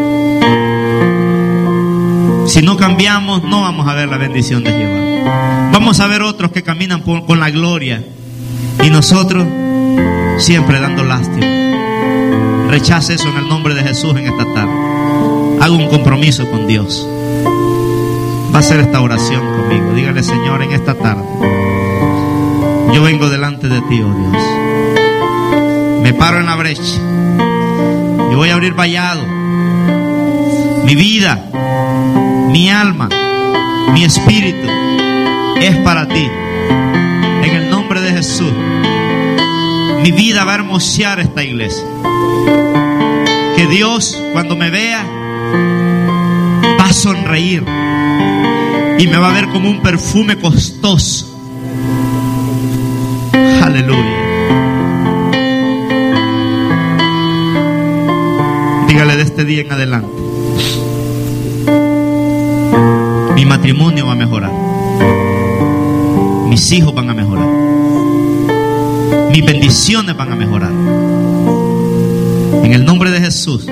Si no cambiamos, no vamos a ver la bendición de Jehová. Vamos a ver otros que caminan por, con la gloria, y nosotros siempre dando lástima. Rechace eso en el nombre de Jesús en esta tarde. Haga un compromiso con Dios. Va a hacer esta oración conmigo. Dígale: Señor, en esta tarde yo vengo delante de ti, oh Dios. Me paro en la brecha y voy a abrir vallado. Mi vida, mi alma, mi espíritu es para ti. En el nombre de Jesús, mi vida va a hermosear esta iglesia. Que Dios, cuando me vea, va a sonreír y me va a ver como un perfume costoso. Aleluya. Dígale de este día en adelante: mi matrimonio va a mejorar, mis hijos van a mejorar, mis bendiciones van a mejorar. En el nombre de Jesús.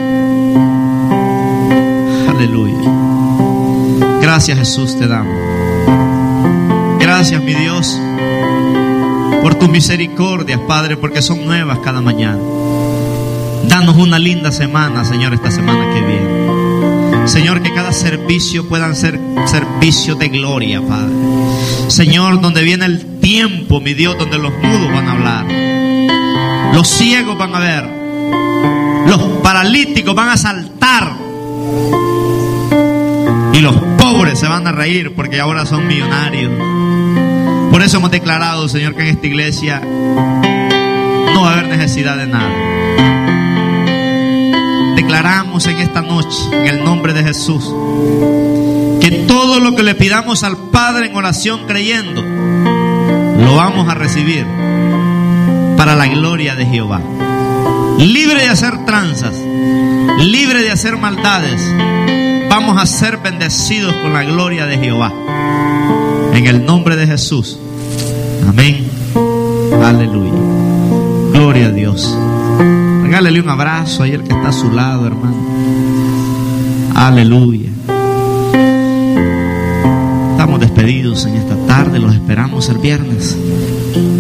Aleluya. Gracias, Jesús, te damos. Gracias, mi Dios, por tus misericordias, Padre, porque son nuevas cada mañana. Danos una linda semana, Señor, esta semana que viene. Señor, que cada servicio puedan ser servicios de gloria, Padre. Señor, donde viene el tiempo, mi Dios, donde los mudos van a hablar, los ciegos van a ver, los paralíticos van a saltar y los pobres se van a reír porque ahora son millonarios. Por eso hemos declarado, Señor, que en esta iglesia no va a haber necesidad de nada. Declaramos en esta noche, en el nombre de Jesús, que todo lo que le pidamos al Padre en oración creyendo, lo vamos a recibir para la gloria de Jehová. Libre de hacer tranzas, libre de hacer maldades, vamos a ser bendecidos con la gloria de Jehová. En el nombre de Jesús. Amén. Aleluya. Gloria a Dios. Regálele un abrazo ahí al que está a su lado, hermano. Aleluya. Estamos despedidos en esta tarde. Los esperamos el viernes.